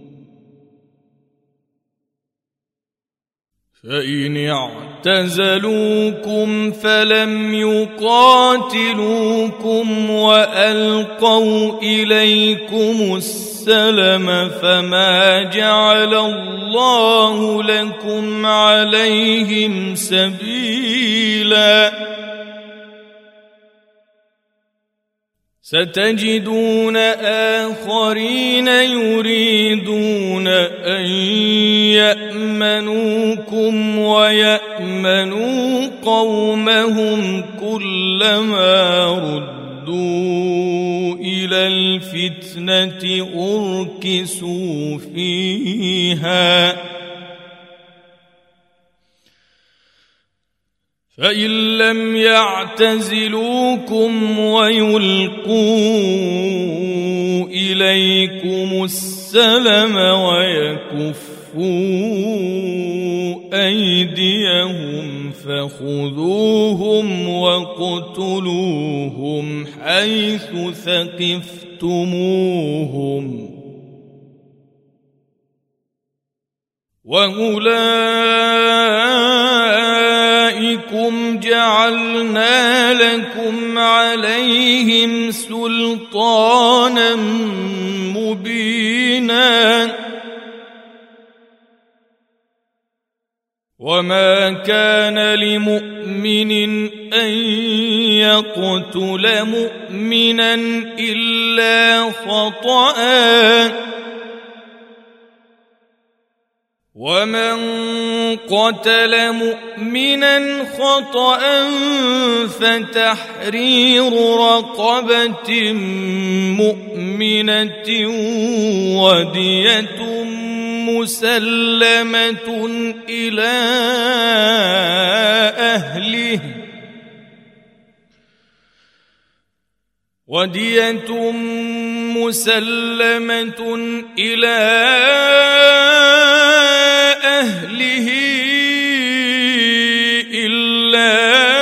فإن اعتزلوكم فلم يقاتلوكم وألقوا إليكم السلم فما جعل الله لكم عليهم سبيلا ستجدون آخرين يريدون أن يأمنوكم ويأمنوا قومهم كلما ردوا إلى الفتنة أركسوا فيها فإن لم يعتزلوكم ويلقوا إليكم السلم ويكفوا أيديهم فخذوهم وَاقْتُلُوهُمْ حيث ثقفتموهم وأولئكم جعلنا لكم عليهم سلطانا مبينا وما كان لمؤمن أن يقتل مؤمنا إلا خطأ ومن قتل مؤمنا خطأ فتحرير رقبة مؤمنة ودية مسلمة إلى أهله إلا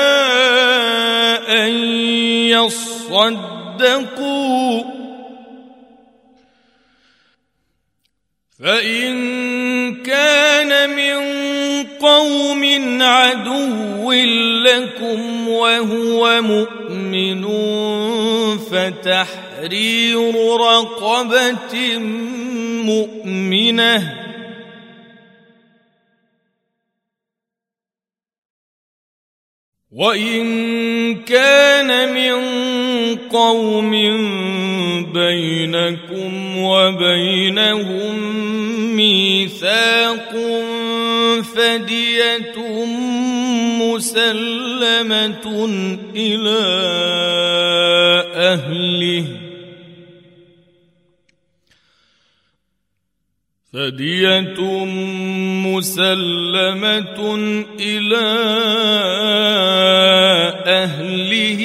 أن يصدقوا فإن كان من قوم عدو لكم وهو مؤمن فتحرير رقبة مؤمنة وإن كان من قوم بينكم وبينهم ميثاق فدية مسلمة إلى أهله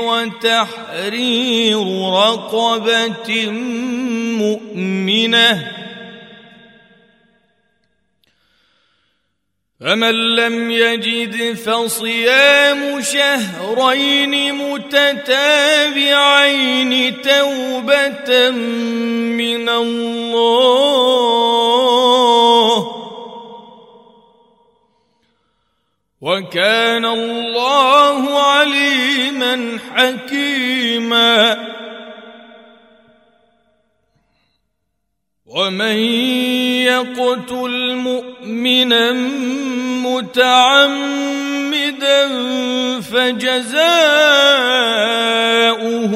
وتحرير رقبة مؤمنة فمن لم يجد فصيام شهرين متتابعين توبة من الله وكان الله عليما حكيما ومن يقتل مؤمنا متعمدا فجزاؤه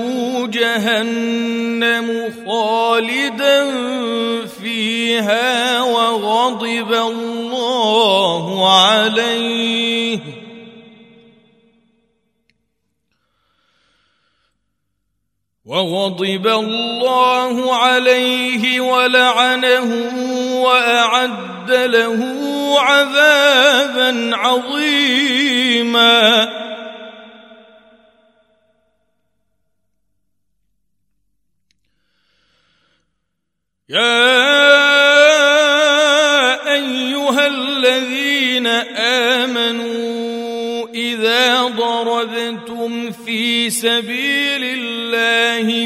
جهنم خالدا فيها وغضب الله عليه ولعنه وأعد له عذابا عظيما يا أيها الذين آمنوا إذا ضربتم سبيل الله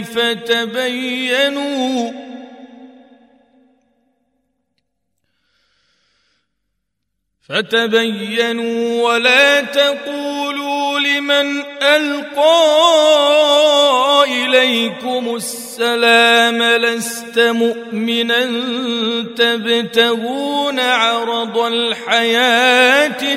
فتبينوا ولا تقولوا لمن ألقى إليكم السلام لست مؤمنا تبتغون عرض الحياة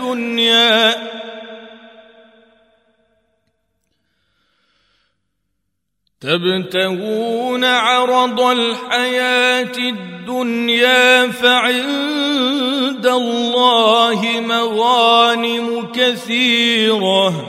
الدنيا فعند الله مغانم كثيرة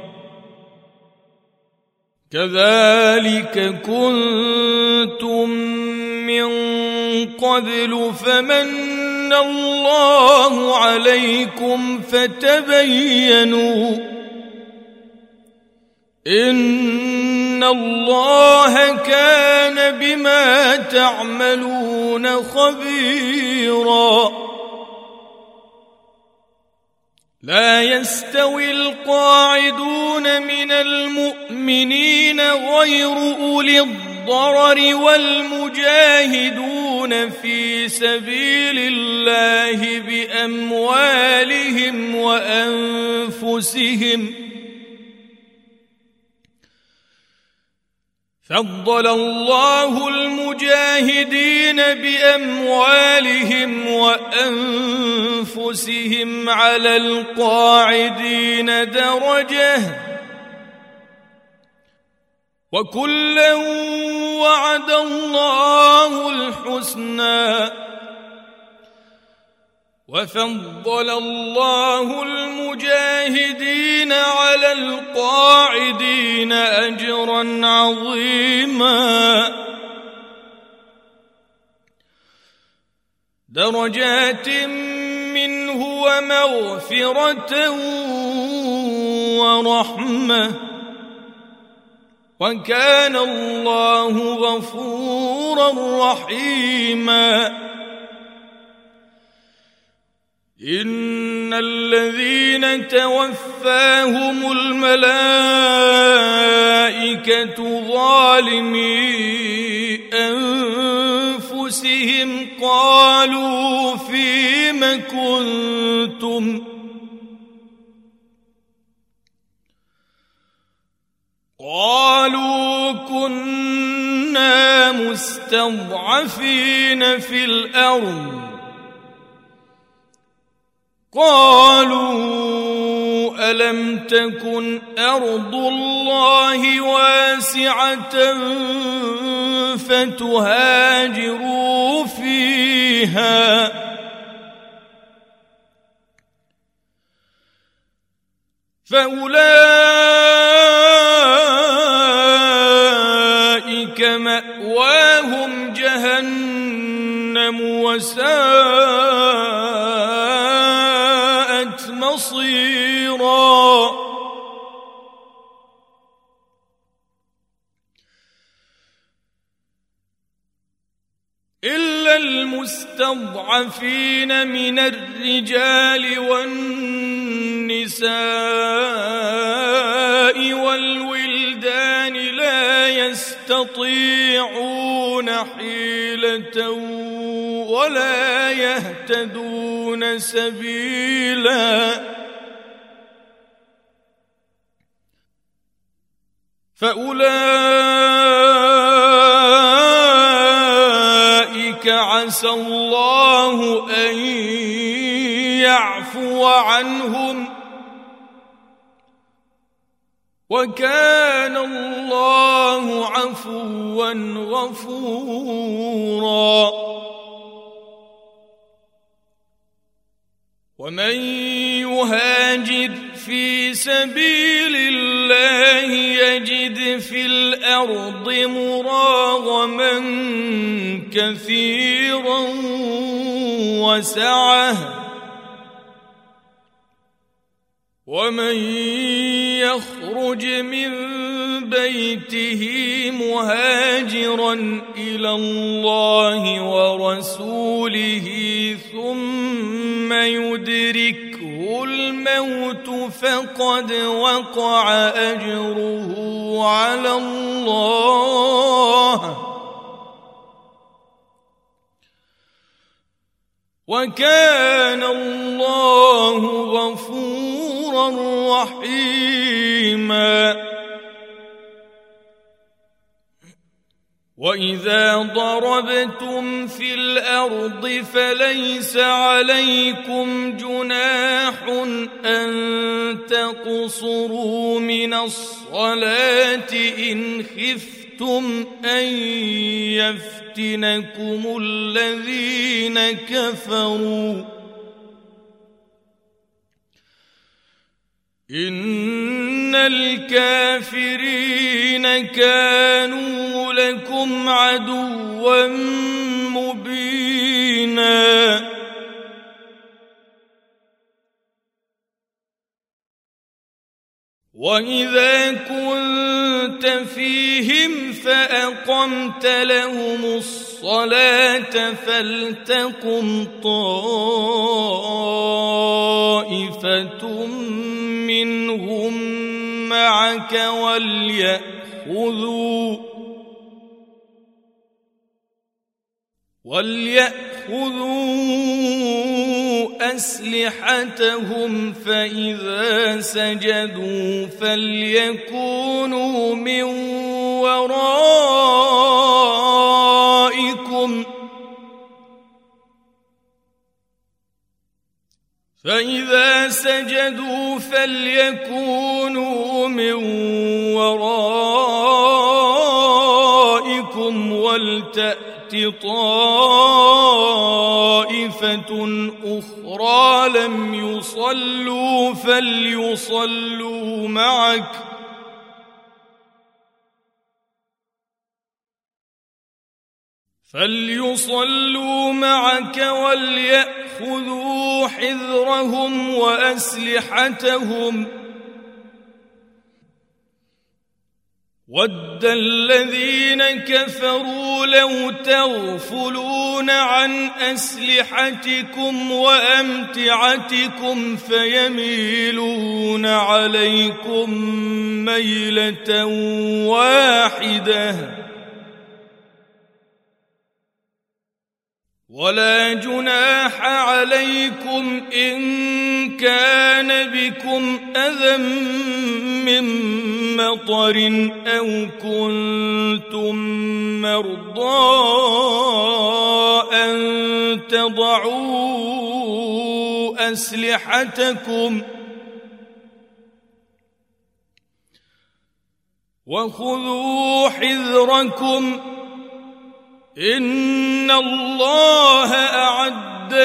كذلك كنتم من قبل فمن الله عليكم فتبينوا إن الله كان بما تعملون خبيرا لا يستوي القاعدون من المؤمنين غير أولي الضرر والمجاهدون في سبيل الله بأموالهم وأنفسهم فضل الله المجاهدين بأموالهم وأنفسهم على القاعدين درجة وكلا وعد الله الحسنى وفضل الله المجاهدين على القاعدين أجرا عظيما درجات منه ومغفرة ورحمة وكان الله غفورا رحيما إن الذين توفاهم الملائكة ظالمي أنفسهم قالوا فيم كنتم قالوا كنا مستضعفين في الأرض قالوا ألم تكن أرض الله واسعة فتهاجروا فيها فأولئك مأواهم جهنم وساءت مصيرا إلا المستضعفين من الرجال والنساء والولدان لا يستطيعون حيلة ولا يهتدون سبيلا فأولئك عسى الله أن يعفو عنهم وكان الله عفوا غفورا ومن يهاجر في سبيل الله يجد في الأرض مراغما كثيرا وسعة ومن يخرج من بيته مهاجرا إلى الله ورسوله ثم يدركه الموت فقد وقع أجره على الله، وكان الله غفورا رحيما. وإذا ضربتم في الأرض فليس عليكم جناح أن تقصروا من الصلاة إن خفتم أن يفتنكم الذين كفروا، إن الكافرين كانوا لكم عدوا مبينا. وإذا كنت فيهم فأقمت لهم الصلاة فلتقم طائفة منهم معك وليأخذوا أسلحتهم، فإذا سجدوا فليكونوا من ورائكم ولتأت طائفة أخرى لم يصلوا فليصلوا معك وليأخذوا حذرهم وأسلحتهم. ود الذين كفروا لو تغفلون عن أسلحتكم وأمتعتكم فيميلون عليكم ميلة واحدة، ولا جناح عليكم إن كان بكم أذى من مطر أو كنتم مرضى أن تضعوا أسلحتكم، وخذوا حذركم إن الله أعد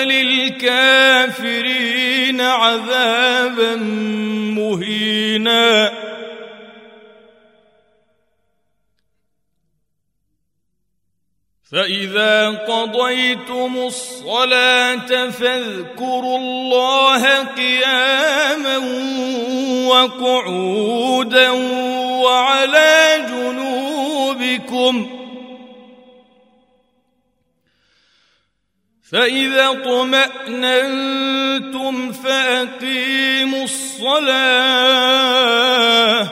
للكافرين عذابا مهينا. فإذا قضيتم الصلاة فاذكروا الله قياما وقعودا وعلى جنوبكم، فإذا اطمأننتم فأقيموا الصلاة،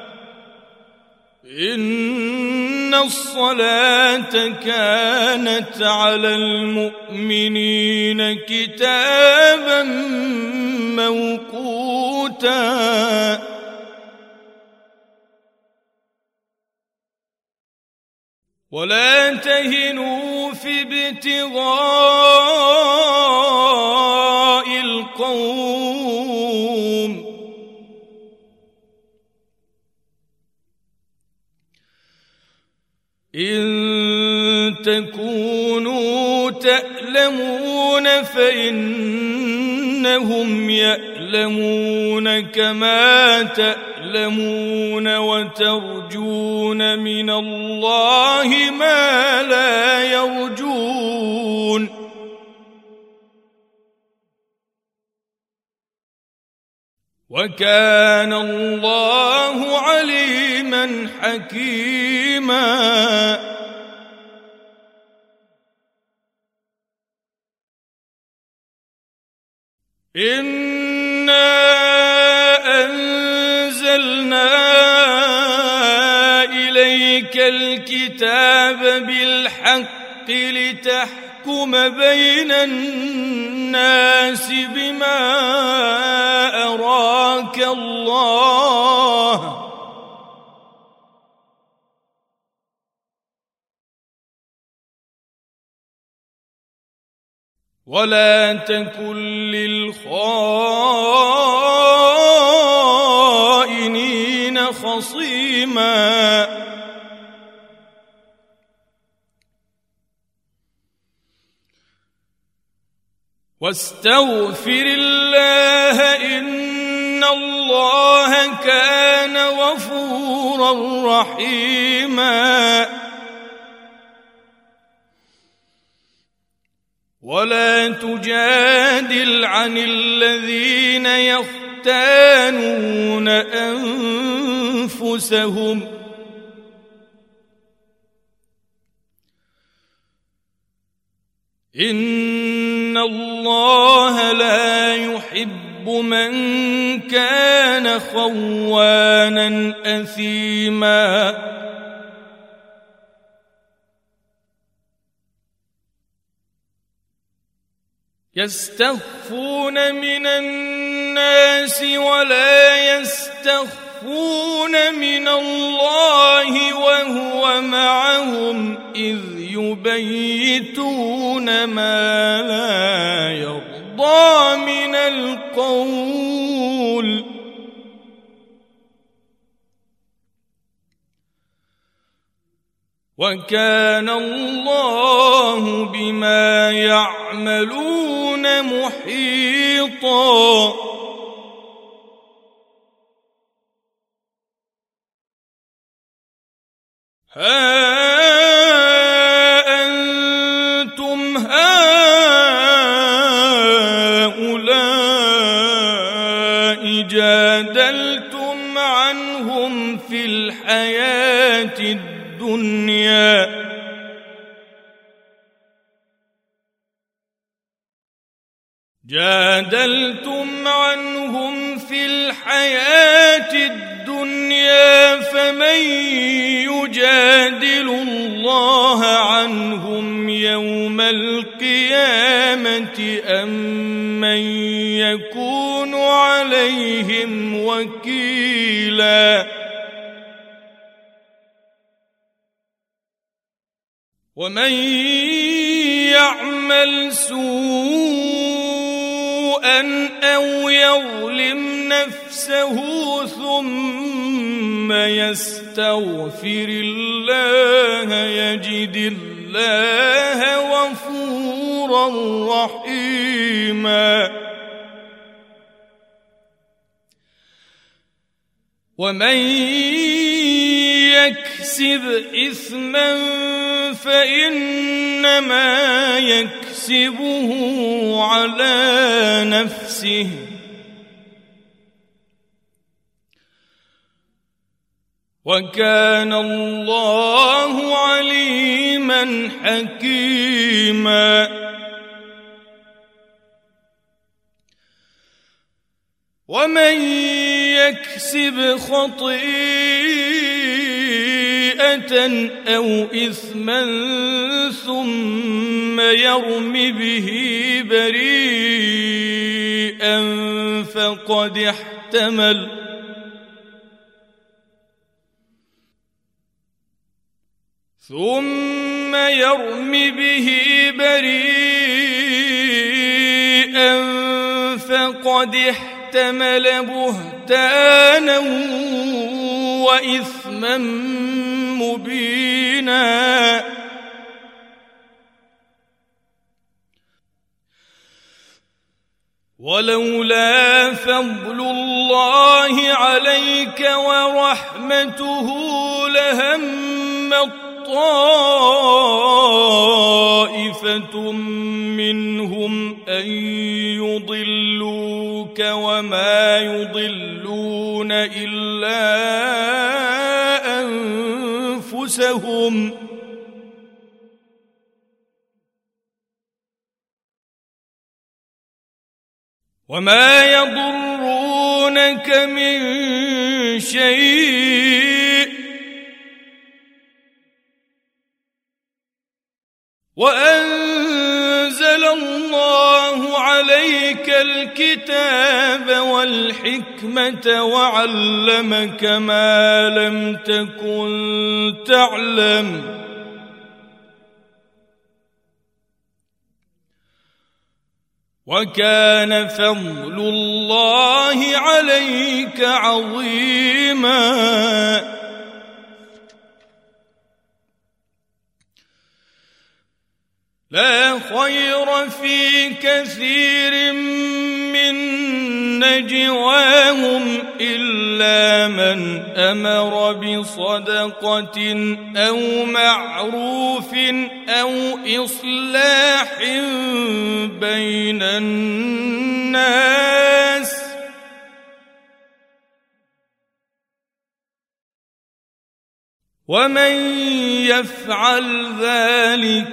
إن الصلاة كانت على المؤمنين كتابا موقوتا. ولا تهنوا في ابتغاء القوم، إن تكونوا تألمون فإنهم يألمون كما تألمون، وترجون من الله ما لا يرجون، وكان الله عليما حكيما. إنا إليك الكتاب بالحق لتحكم بين الناس بما أراك الله ولا تكن للخائنين خصيما واستغفر الله إن الله كان غفورا رحيما ولا تجادل عن الذين يختانون أنفسهم إن الله لا يحب من كان خوانا أثيما يستخفون من الناس ولا يستخفون من الله وهو معهم إذ يبيتون ما لا يرضى من القول وكان الله بما يعملون محيطا ها أنتم هؤلاء جادلتم عنهم في الحياة الدنيا فمن يجادل الله عنهم يوم القيامة أم من يكون عليهم وكيلا ومن يعمل سوءا أو يظلم نفسه ثم يستغفر الله يجد الله غفورا رحيما ومن يكسب إثما فإنما يكسبه على نفسه وكان الله عليما حكيما ومن يكسب خطيئة أو إثما ثم يرم به بريئا فقد احتمل بهتانا وإثما مبينا ولولا فضل الله عليك ورحمته لهم طائفة منهم أن يضلوك وما يضلون إلا أنفسهم وما يضرونك يسألونك من شيء وأنزل الله عليك الكتاب والحكمة وعلمك ما لم تكن تعلم وكان فضل الله عليك عظيما لا خير في كثير من نجواهم إلا من أمر بصدقة أو معروف أو إصلاح بين الناس ومن يفعل ذلك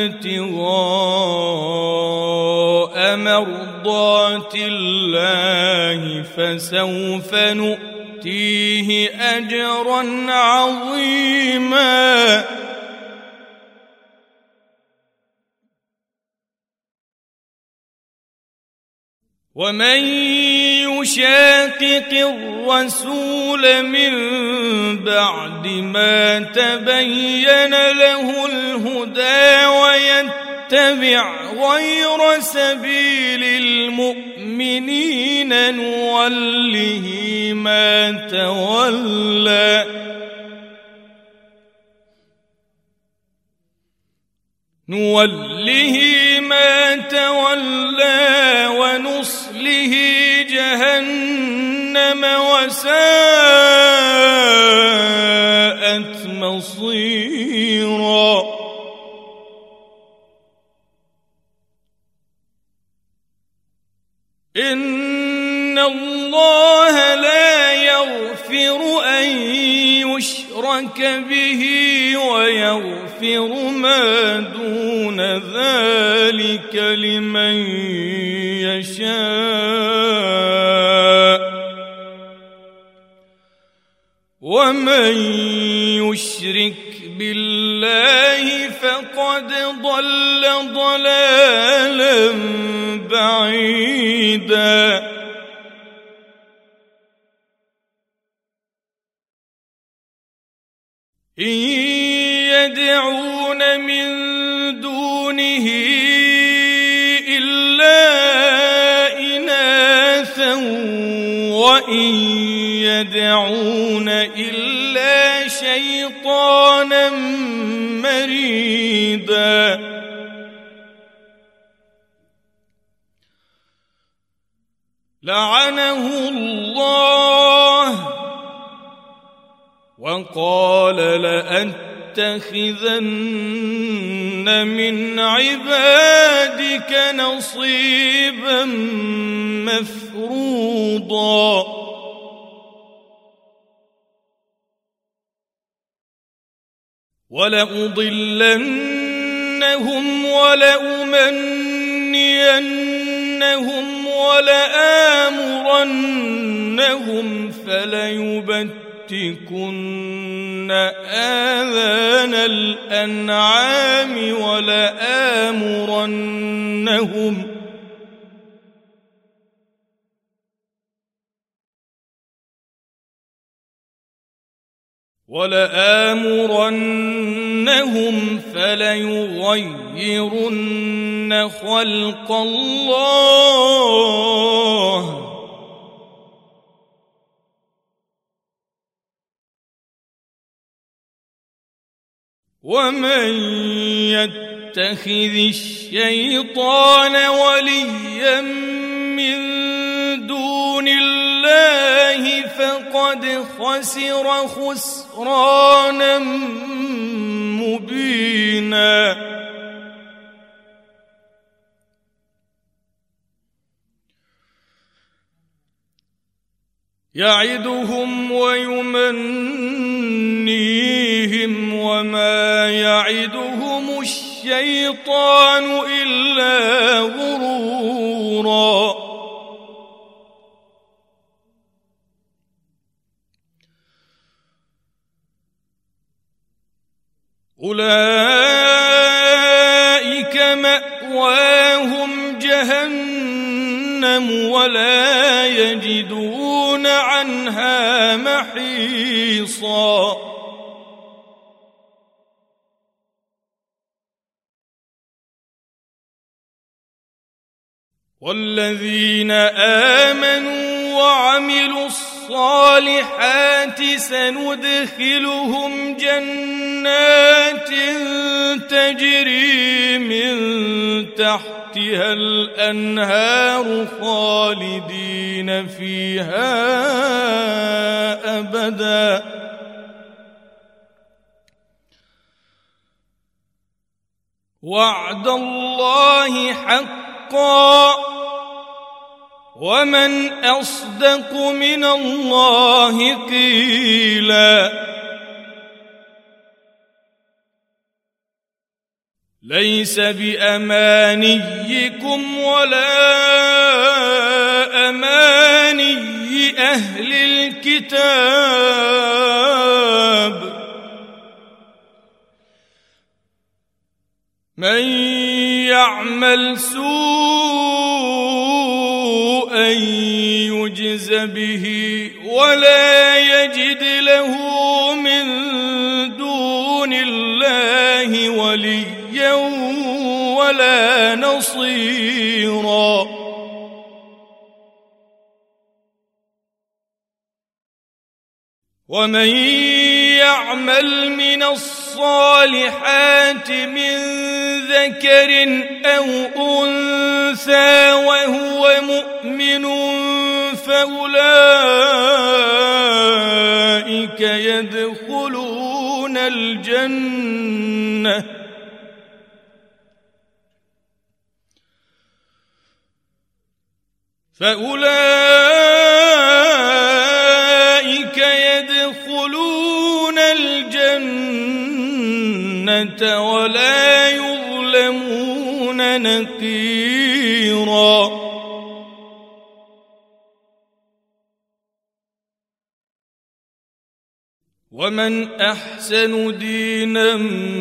ابتغاء مرضات الله فسوف نؤتيه أجرا عظيما ومن يشاقق الرسول من بعد ما تبين له الهدى ويتبع غير سبيل المؤمنين نوله ما تولى ونصله جهنم وساءت مصيرا إن الله لا يغفر أن يشرك به ويغفر ما دون ذلك لمن يشاء ومن يشرك بالله فقد ضل ضلالا بعيدا إن يدعون من دونه إلا إناثا وإن يدعون إلا شيطانا مريدا لعنه الله وقال لأتخذن من عبادك نصيبا مفروضا ولأضلنهم ولأمنينهم ولآمرنهم فليبتكن آذان الأنعام ولآمرنهم فليغيرن خلق الله ومن يتخذ الشيطان وليا من دون الله فقد خسر خسرانا مبينا يعدهم ويمنيهم وما يعدهم الشيطان إلا غرورا أولئك مأواهم جهنم ولا يجدون عنها محيصا والذين آمنوا وعملوا الصالحات سندخلهم جنات تجري من تحتها الأنهار خالدين فيها أبدا وعد الله حقا ومن أصدق من الله قيلا ليس بأمانيكم ولا أماني أهل الكتاب من يعمل سوءا يجز به ولا يجد له من دون الله وليا ولا نصيرا ومن يعمل من الصالحات من ذكر أو أنثى وهو مؤمن فأولئك يدخلون الجنة ولا يظلمون نقيرا ومن أحسن دينا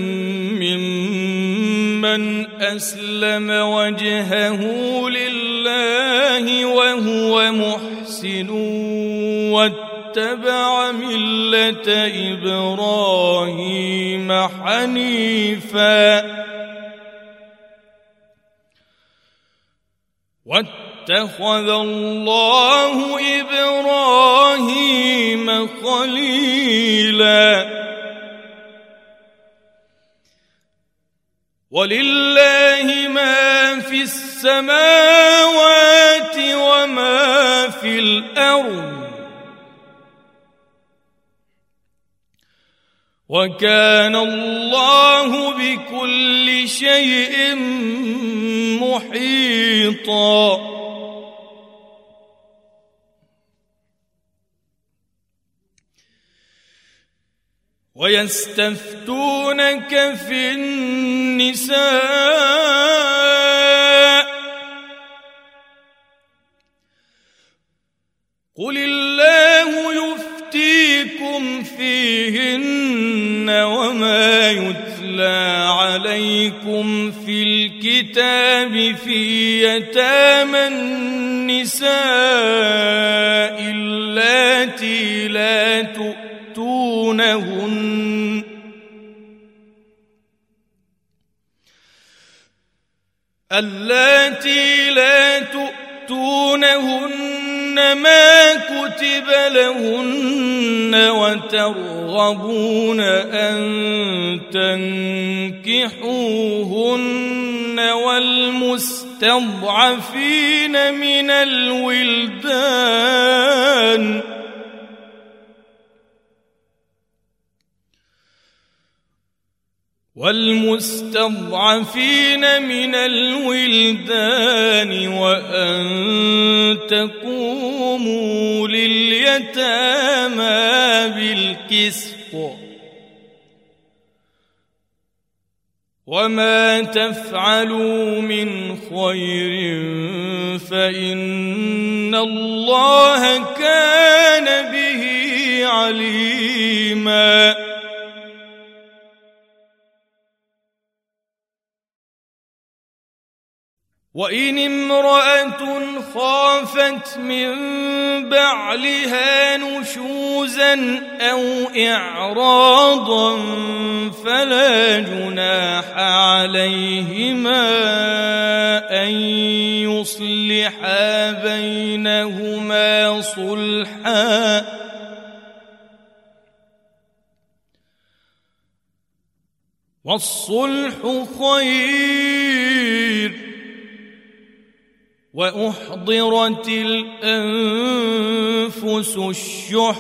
ممن أسلم وجهه لله وهو محسن واتبع ملة إبراهيم حنيفا واتخذ الله إبراهيم خليلا ولله ما في السماوات وما في الأرض وكان الله بكل شيء محيطا ويستفتونك في النساء قل الله يفتيكم فيهن وما يتلى عليكم في الكتاب في يتامى النساء اللاتي لا تؤتونهن ما كتب لهن وترغبون أن تنكحوهن والمستضعفين من الولدان وأن تقوموا لليتامى بالقسط وما تفعلوا من خير فإن الله كان به عليما وإن امرأة خافت من بعلها نشوزا أو إعراضا فلا جناح عليهما أن يصلحا بينهما صلحا والصلح خير وأحضرت الأنفس الشح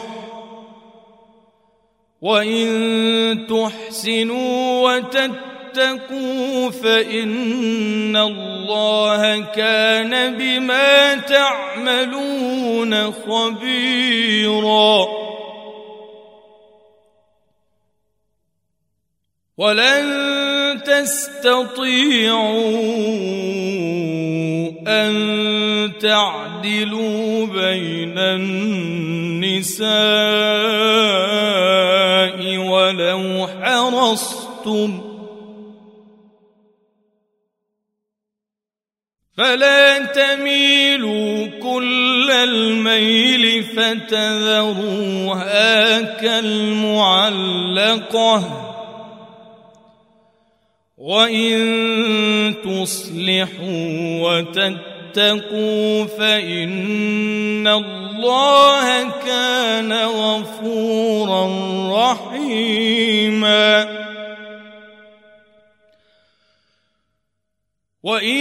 وإن تحسنوا وتتقوا فإن الله كان بما تعملون خبيرا ولن تستطيعوا أن تعدلوا بين النساء ولو حرصتم فلا تميلوا كل الميل فتذروها كالمعلقة وإن تصلحوا وتتقوا فإن الله كان غفورا رحيما وإن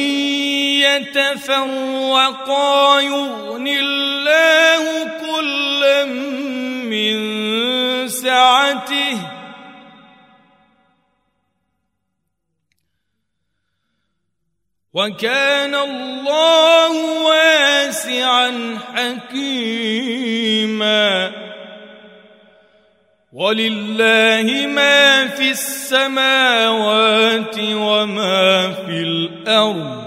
يتفرقا يغن الله كلا من سعته وكان الله واسعا حكيما ولله ما في السماوات وما في الأرض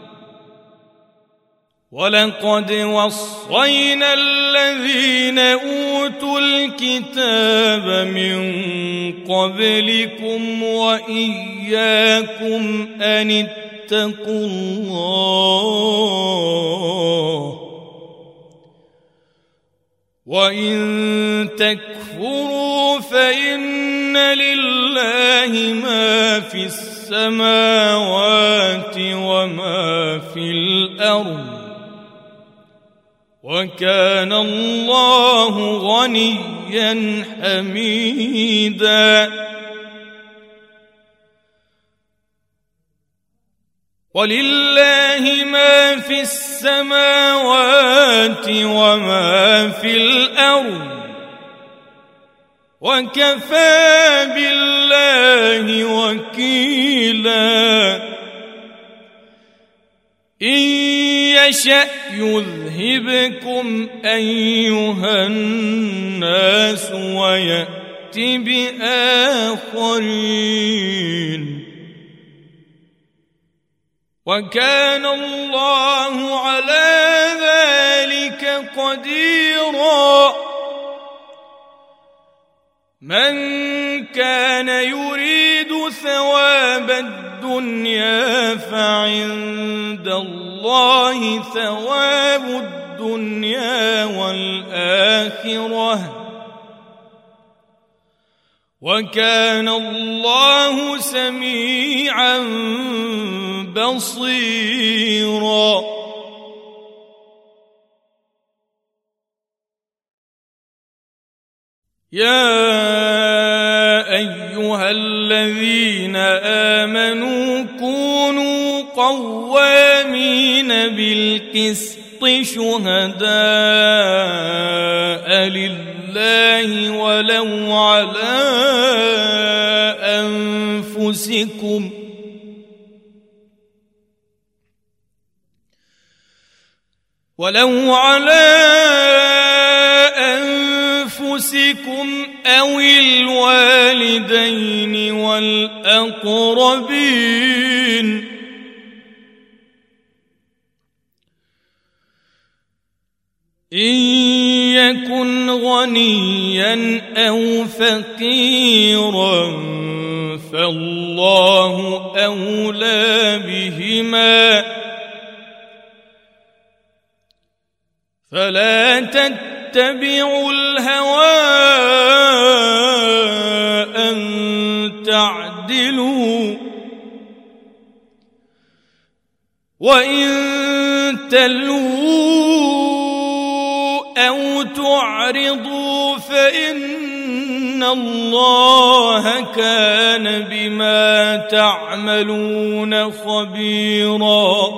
ولقد وصينا الذين أوتوا الكتاب من قبلكم وإياكم أن اتقوا الله وإن تكفروا فإن لله ما في السماوات وما في الأرض وكان الله غنيا حميدا ولله ما في السماوات وما في الأرض وكفى بالله وكيلا إن يشأ يذهبكم أيها الناس ويأت بآخرين وكان الله على ذلك قديرا من كان يريد ثواب الدنيا فعند الله ثواب الدنيا والآخرة وكان الله سميعا بصيرا يا أيها الذين آمنوا كونوا قوامين بالقسط شهداء لله ولو على أنفسكم أو الوالدين والأقربين إن يكن غنيا أو فقيرا فالله أولى بهما فلا تتبعوا الهوى أن تعدلوا وإن تلووا أو تعرضوا فإن الله كان بما تعملون خبيرا.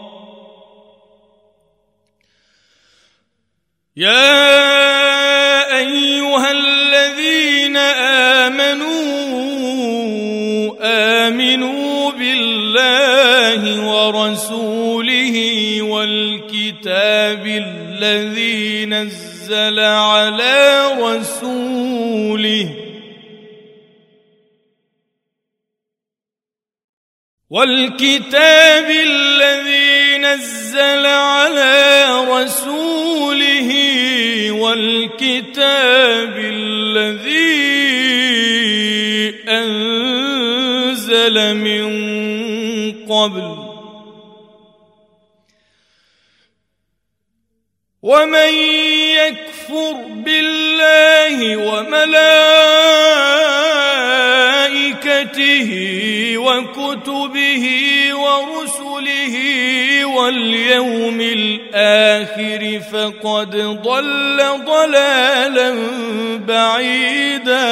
يا أيها الذين آمنوا بالله ورسوله والكتاب الذي نزل على رسوله والكتاب الذي أنزل من قبل ومن يكفر بالله وملائكته وكتبه ورسله واليوم الآخر فقد ضل ضلالا بعيدا.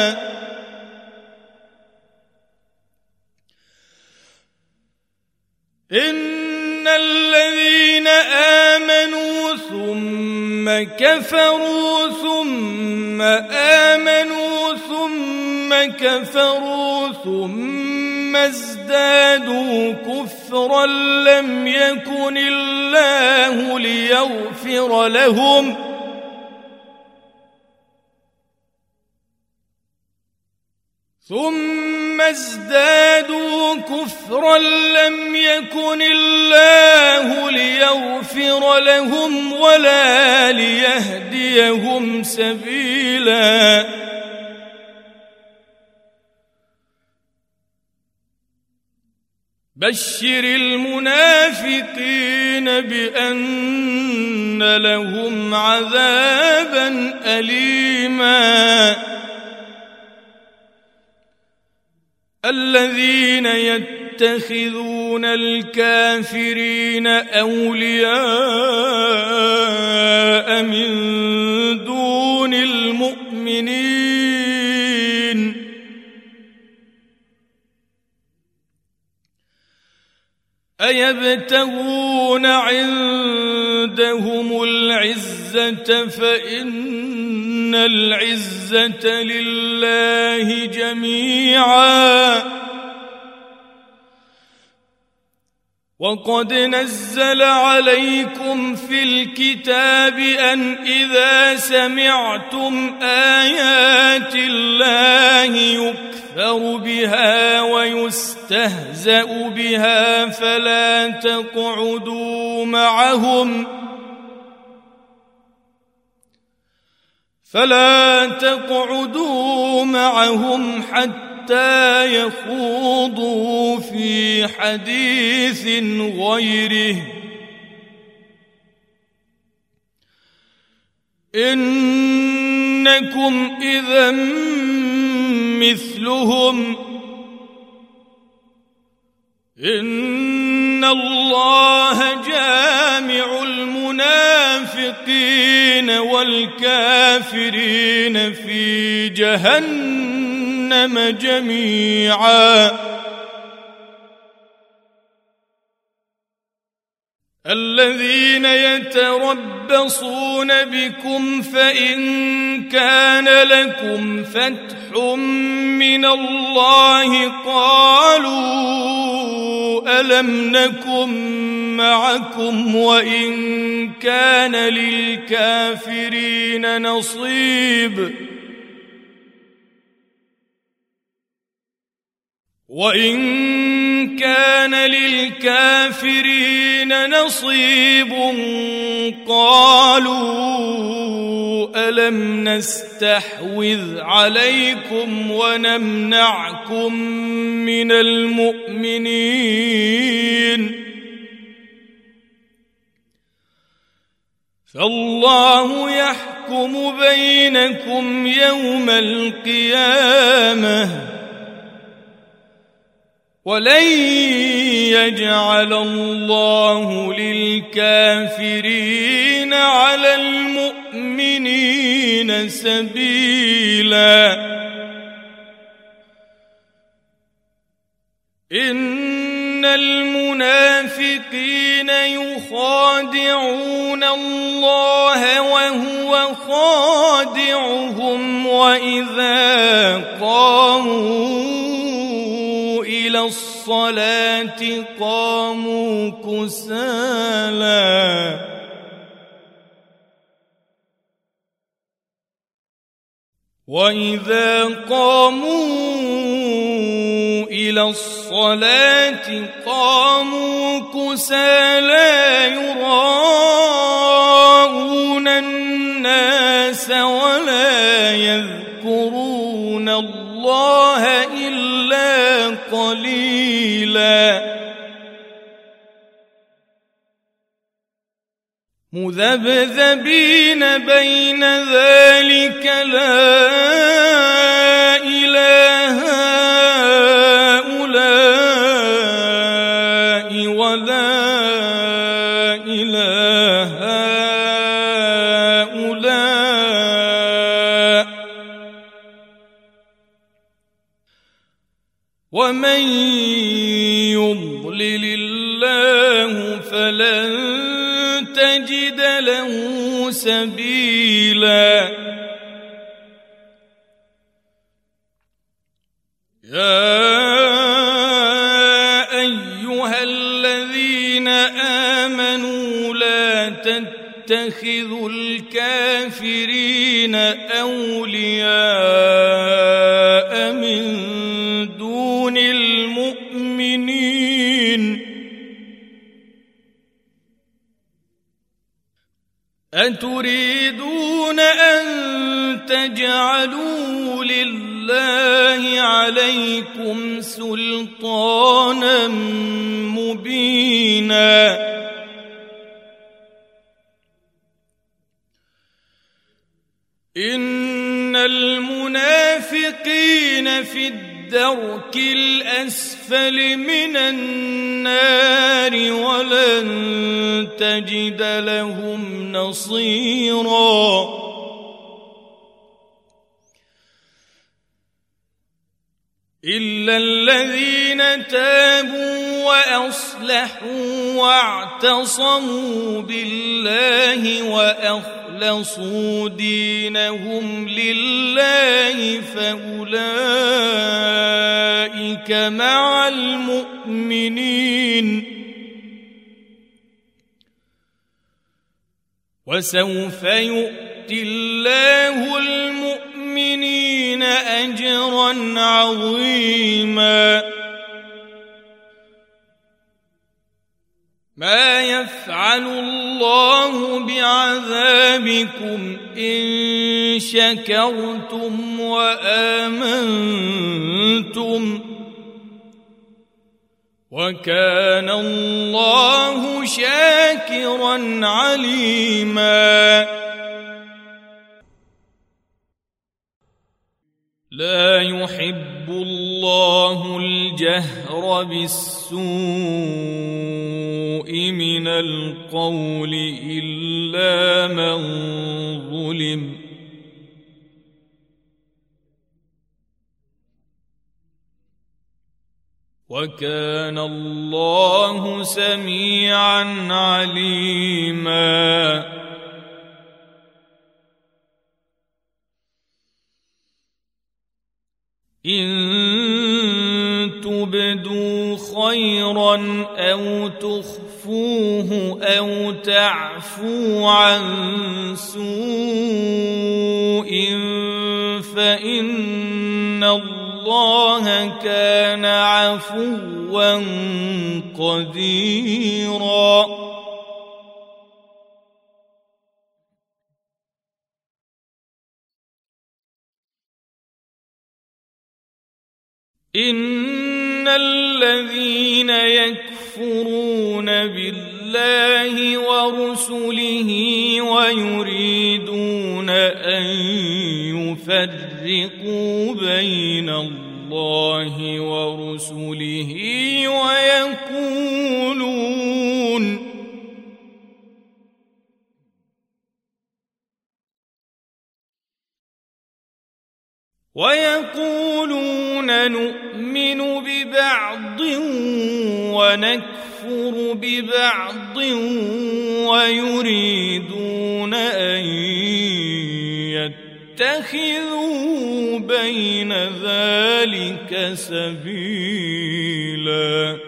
إن الذين آمنوا ثم كفروا ثم آمنوا ثم كفروا ثم ازدادوا كفرا لم يكن الله ليغفر لهم ولا ليهديهم سبيلا. بشر المنافقين بأن لهم عذابا أليما. الذين يتخذون الكافرين أولياء من دون المؤمنين أيبتغون عندهم العزة فإن العزة لله جميعا. وقد نزل عليكم في الكتاب أن إذا سمعتم آيات الله يكفر بها ويستهزأ بها فلا تقعدوا معهم حتى يخوضوا في حديث غيره إنكم إذا مثلهم إن الله جامع المنافقين والكافرين في جهنم جميعا. الذين يتربصون بكم فإن كان لكم فتح من الله قالوا ألم نكن معكم وإن كان للكافرين نصيب قالوا ألم نستحوذ عليكم ونمنعكم من المؤمنين فالله يحكم بينكم يوم القيامة ولن يجعل الله للكافرين على المؤمنين سبيلا إن المنافقين يخادعون الله وهو خادعهم وإذا قاموا إلى الصلاة قاموا كسالى وإذا قاموا إلى الصلاة قاموا كسالى يراءون الناس ولا يذكرون الله إلا قليلا مذبذبين بين ذلك لا إله هؤلاء ولا إله هؤلاء ومن يضلل الله فلن تجد له سبيلا يا أيها الذين آمنوا لا تتخذوا الكافرين أولياء من دون المؤمنين أتريدون أن تجعلوا لله عليكم سلطانا مبينا إن المنافقين في الدرك الأسفل من النار ولن تجد لهم نصيرا إلا الذين تابوا وأصلحوا واعتصموا بالله وأخلصوا دينهم لله فأولئك مع المؤمنين وسوف يؤتي الله المؤمنين أجرا عظيما ما يفعل الله بعذابكم إن شكرتم وآمنتم وكان الله شاكرا عليما لا يحب الله الجهر بالسوء من القول إلا من ظلم وكان الله سميعا عليما إن تبدوا خيرا أو تخفوه أو تعفوا عن سوء فإن الله كان عفوا قديرا إن الذين يكفرون بالله بالله ورسله ويريدون أن يفرقوا بين الله ورسله ويقولون نؤمن ببعض ونكفر ببعض ويريدون أن يتخذوا بين ذلك سبيلا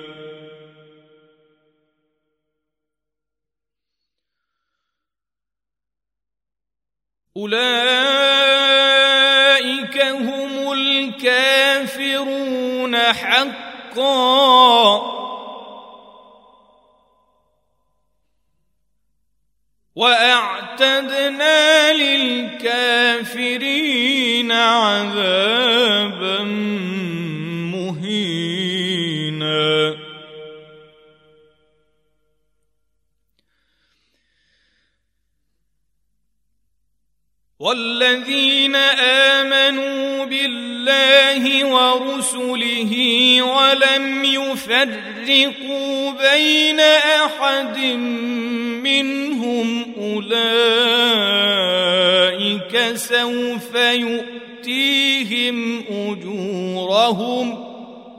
أولئك هم الكافرون حقا وأعتدنا للكافرين عذابا مهينا والذين آمنوا بالله ورسله ولم يفرقوا بين أحد منهم أولئك سوف يؤتيهم أجورهم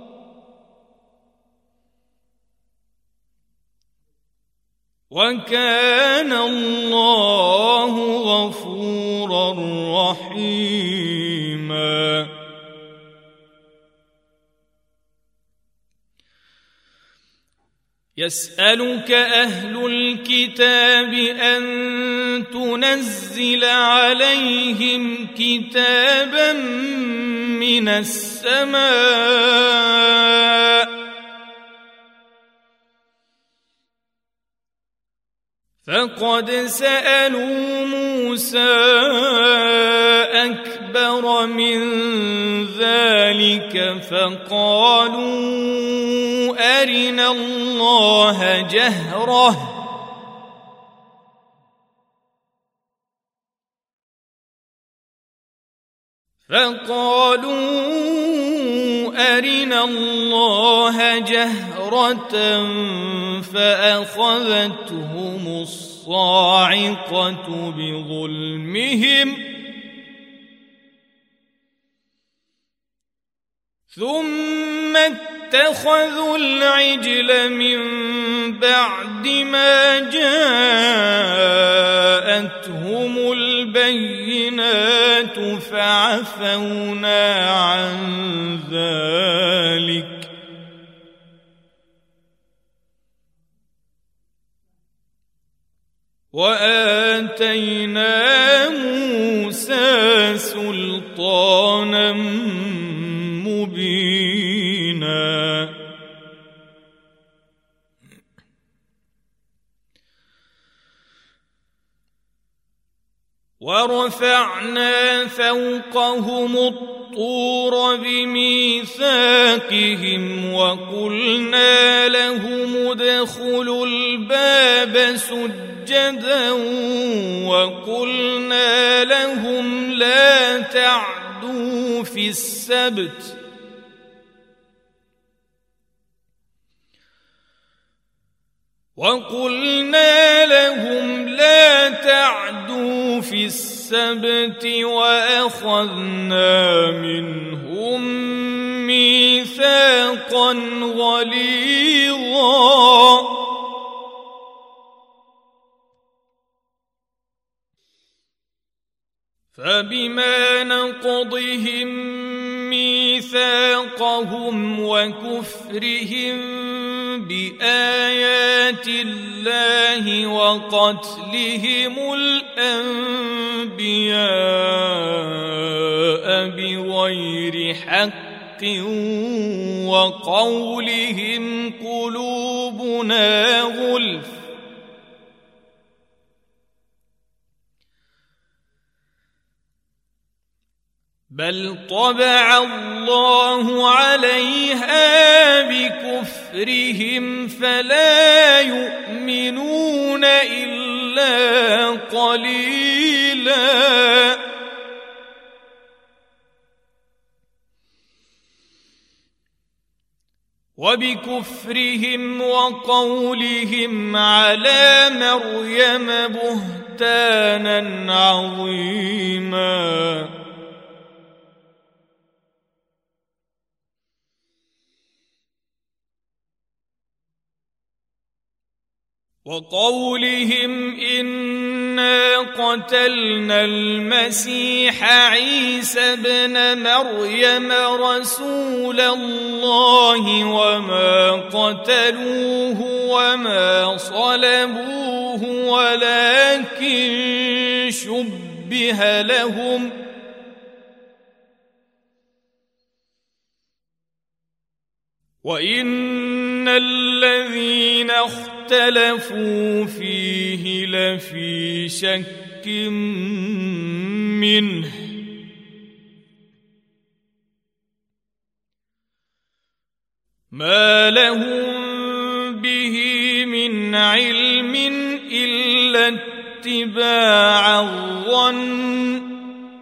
وكان الله غفورا رحيما يسألك أهل الكتاب أن تنزل عليهم كتابا من السماء فقد سألوا موسى أكبر من ذلك فقالوا أرنا الله جهرة فأخذتهم الصاعقة بظلمهم ثم اتخذوا العجل من بعد ما جاءتهم البينات فعفونا عن ذلك وآتينا موسى سلطانا مبينا ورفعنا فوقهم الطور بميثاقهم وقلنا لهم ادخلوا الباب سجدا وقلنا لهم لا تعدوا في السبت وأخذنا منهم ميثاقا غليظا فبما نقضهم ميثاقهم وكفرهم بآيات الله وقتلهم الأنبياء بغير حق وقولهم قلوبنا غلف بل طبع الله عليها بكفرهم فلا يؤمنون إلا قليلا. وبكفرهم وقولهم على مريم بهتانا عظيما. وقولهم إنا قتلنا المسيح عيسى ابن مريم رسول الله وما قتلوه وما صلبوه ولكن شبه لهم وإن الذين اختلفوا فيه لفي شك منه ما لهم به من علم إلا اتباع الظن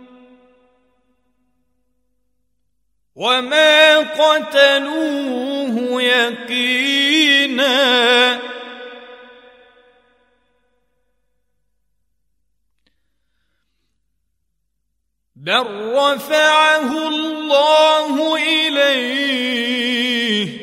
وما قتلوه يقينا بل رفعه الله إليه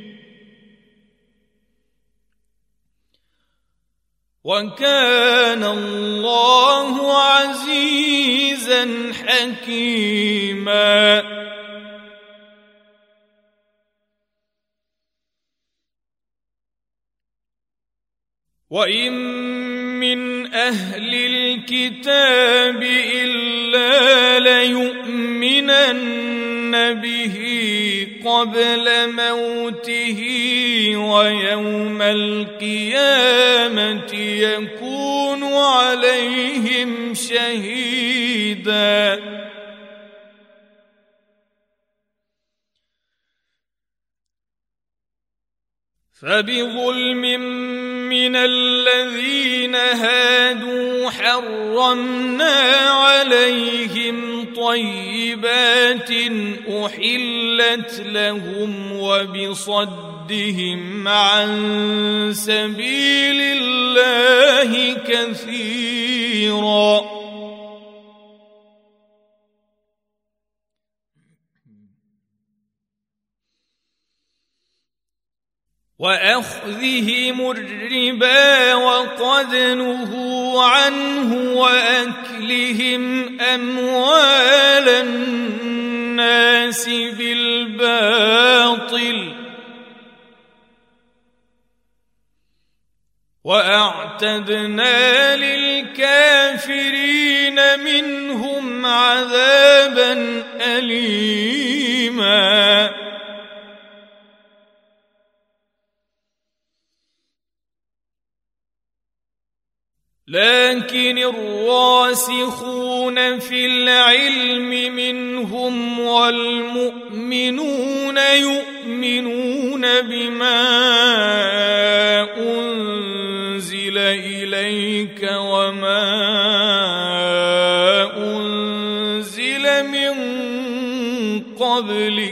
وكان الله عزيزا حكيما. وإن من أهل الكتاب إلا ليؤمنن به قبل موته ويوم القيامة يكون عليهم شهيدا. فبظلم من الذين هادوا حرمنا عليهم طيبات أحلت لهم وبصدهم عن سبيل الله كثيرا. وأخذهم الربا وقد نهوا عنه وأكلهم أموال الناس بالباطل وأعتدنا للكافرين منهم عذابا أليما. لكن الراسخون في العلم منهم والمؤمنون يؤمنون بما أنزل إليك وما أنزل من قبلك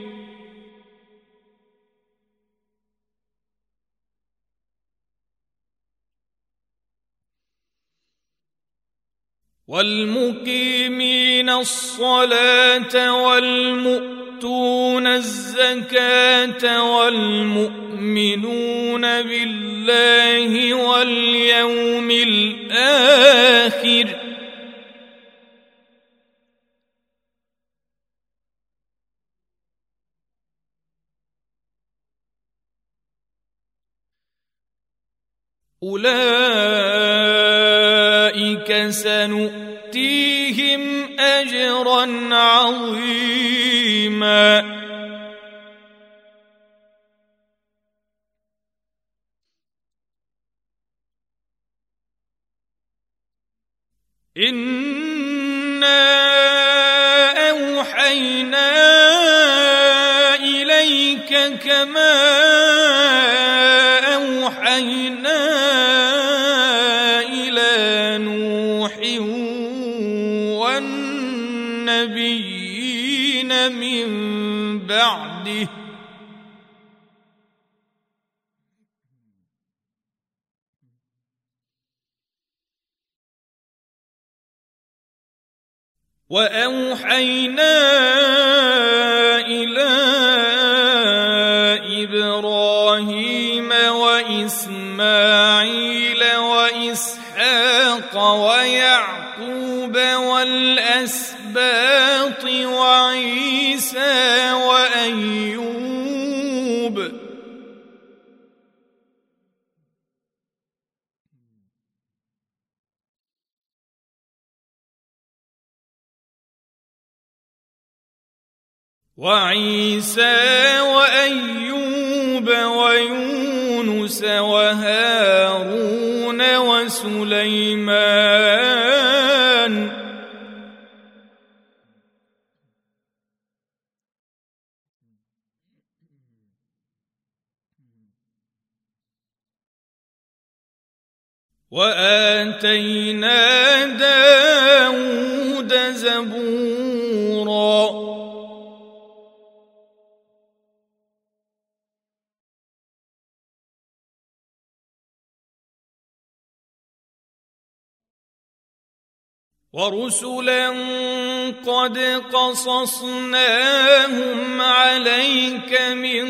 والمقيمين الصلاة والمؤتون الزكاة والمؤمنون بالله واليوم الآخر أولئك سنؤتيهم أجرا عظيما. إنا أوحينا إليك كما أوحينا وأوحينا إلى إبراهيم وإسماعيل وإسحاق ويعقوب والأسباط وعيسى وأيوب ويونس وهارون وسليمان وآتينا داود زبورا ورسلا قد قصصناهم عليك من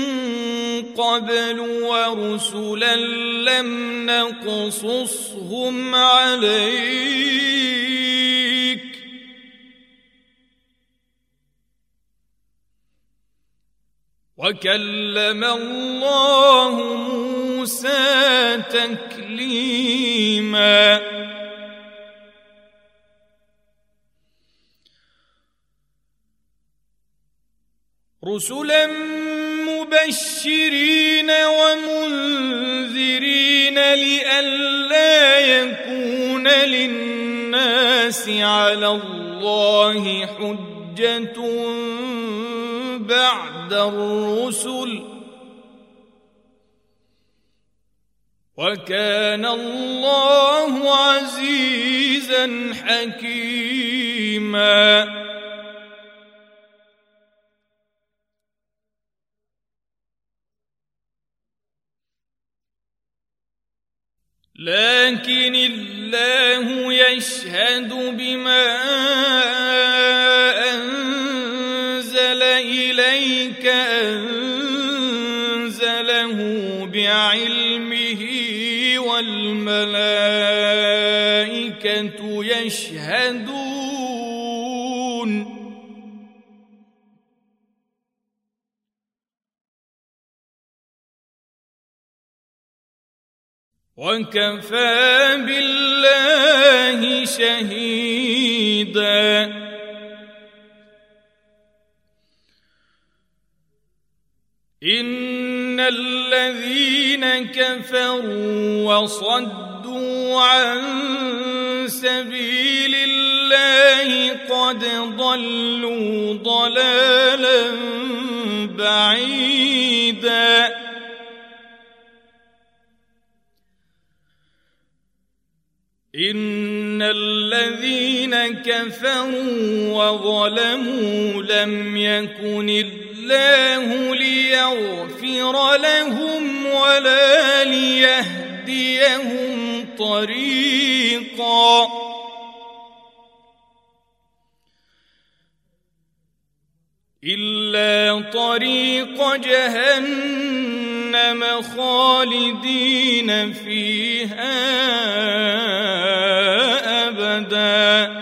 قبل ورسلا لم نقصصهم عليك وكلم الله موسى تكليما رسلا مبشرين ومنذرين لئلا يكون للناس على الله حجة بعد الرسل وكان الله عزيزا حكيما لكن الله يشهد بما أنزل إليك أنزله بعلمه والملائكة يشهدون وكفى بالله شهيدا إن الذين كفروا وصدوا عن سبيل الله قد ضلوا ضلالا بعيدا إن الذين كفروا وظلموا لم يكن الله ليغفر لهم ولا ليهديهم طريقا إلا طريق جهنم خالدين فيها أبدا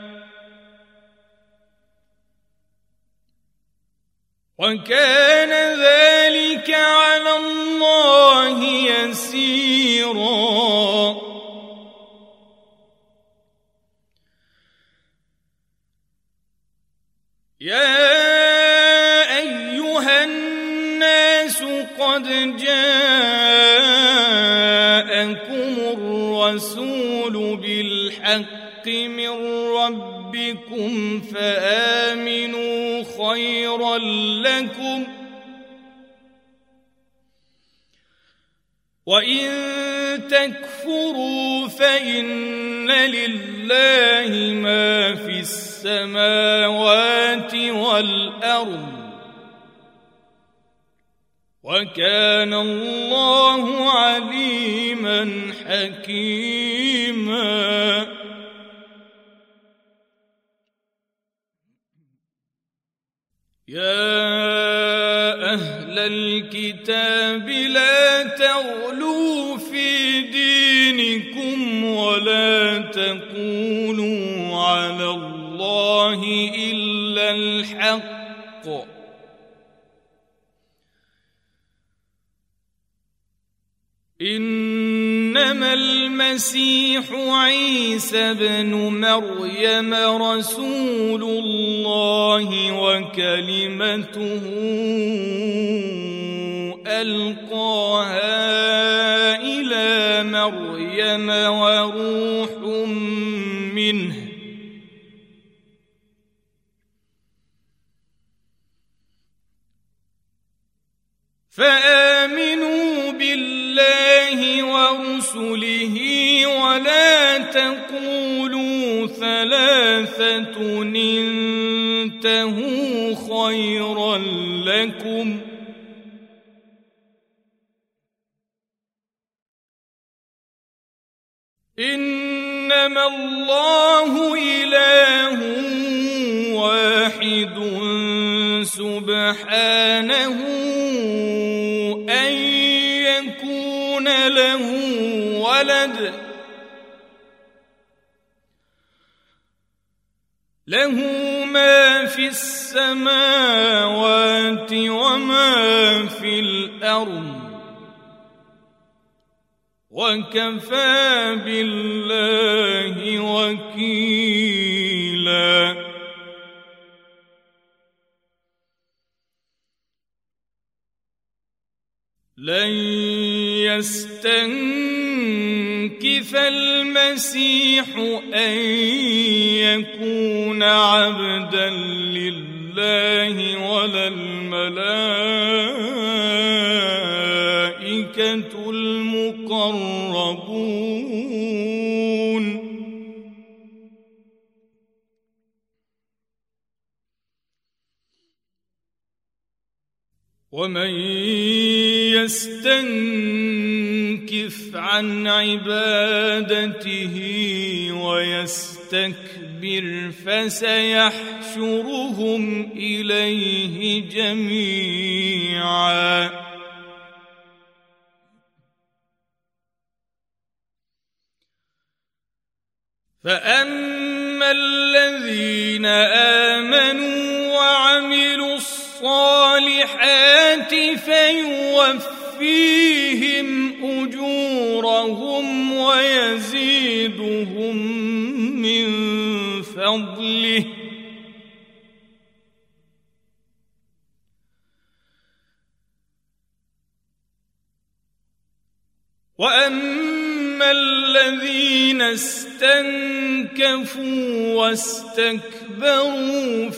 وكان ذلك على الله يسيرا يا أيها الناس قد جاءكم الرسول بالحق من ربكم فآمنوا خيرا لكم وإن تكفروا فإن لله ما في السماوات والأرض وكان الله عليما حكيما أهل الكتاب لا تغلوا في دينكم ولا تقولوا على الله إلا الحق إنما المسيح عيسى ابن مريم رسول الله وكلمته ألقاها إلى مريم وروح منه فآمنوا بالله ورسله ولا تقولوا ثلاثة انتهوا خيرا لكم إنما الله إله واحد سبحانه أن يكون له ولد له ما في السماوات وما في الأرض وكفى بالله وكيلا لن يستنكف المسيح أن يكون عبدا لله ولا الملائكة المقربون ومن يستنكف عن عبادته ويستكبر فسيحشرهم إليه جميعا فأما الذين آمنوا وعملوا الصالحات فيوفيهم أجورهم ويزيدهم من فضله وأما الذين استنكفوا واستكبروا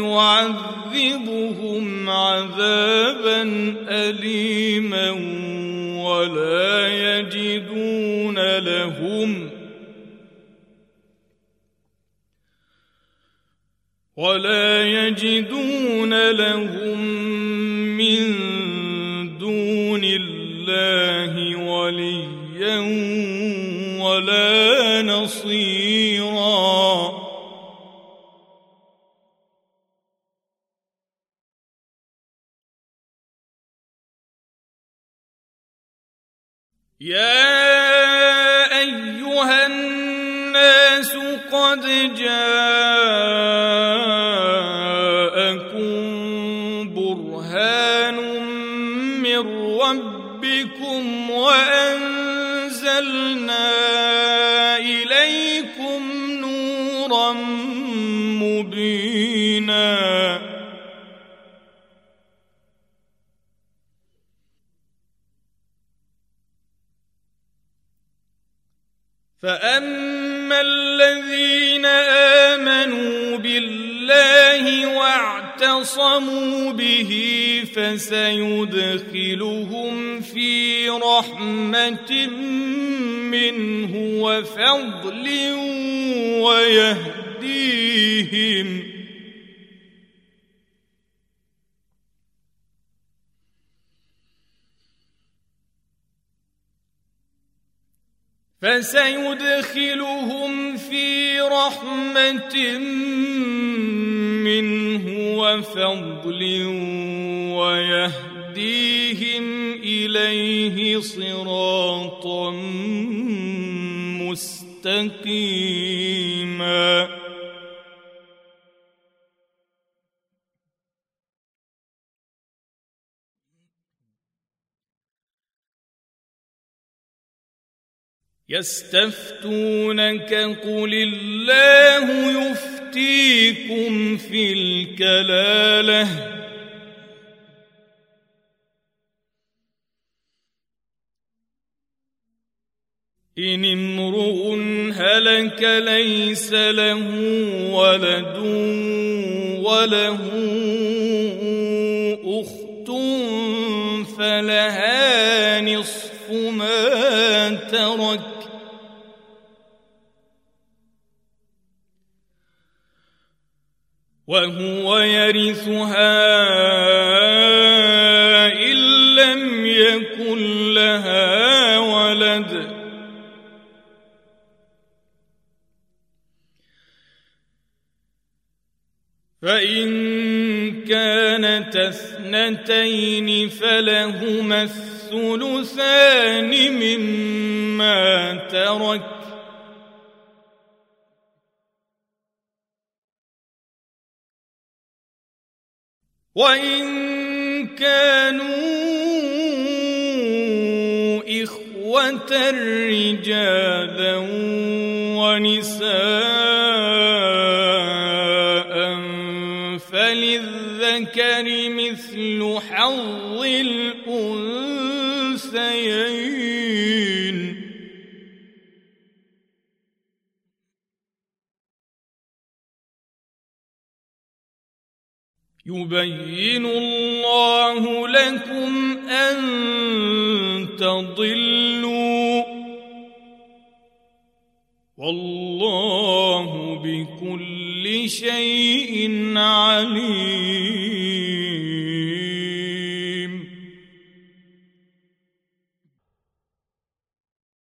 فيعذبهم عذابا أليما ولا يجدون لهم من دون الله وليا ولا نصيرا يا أيها الناس قد جاءكم برهان من ربكم وأنزلنا إليكم نورا مبينا فأما الذين آمنوا بالله واعتصموا به فسيدخلهم في رحمة منه وفضل ويهديهم في رحمة منه وفضل ويهديهم إليه صراطا مستقيما. يستفتونك قل الله يفتيكم في الكلالة إن امرؤ هلك ليس له ولد وله أخت فلها نصف ما ترك وهو يرثها إن لم يكن لها ولد فإن كانتا اثنتين فلهما الثلثان مما ترك وإن كانوا إخوة رجالا ونساء فللذكر مثل حظ الأنثيين يبين الله لكم أن تضلوا والله بكل شيء عليم.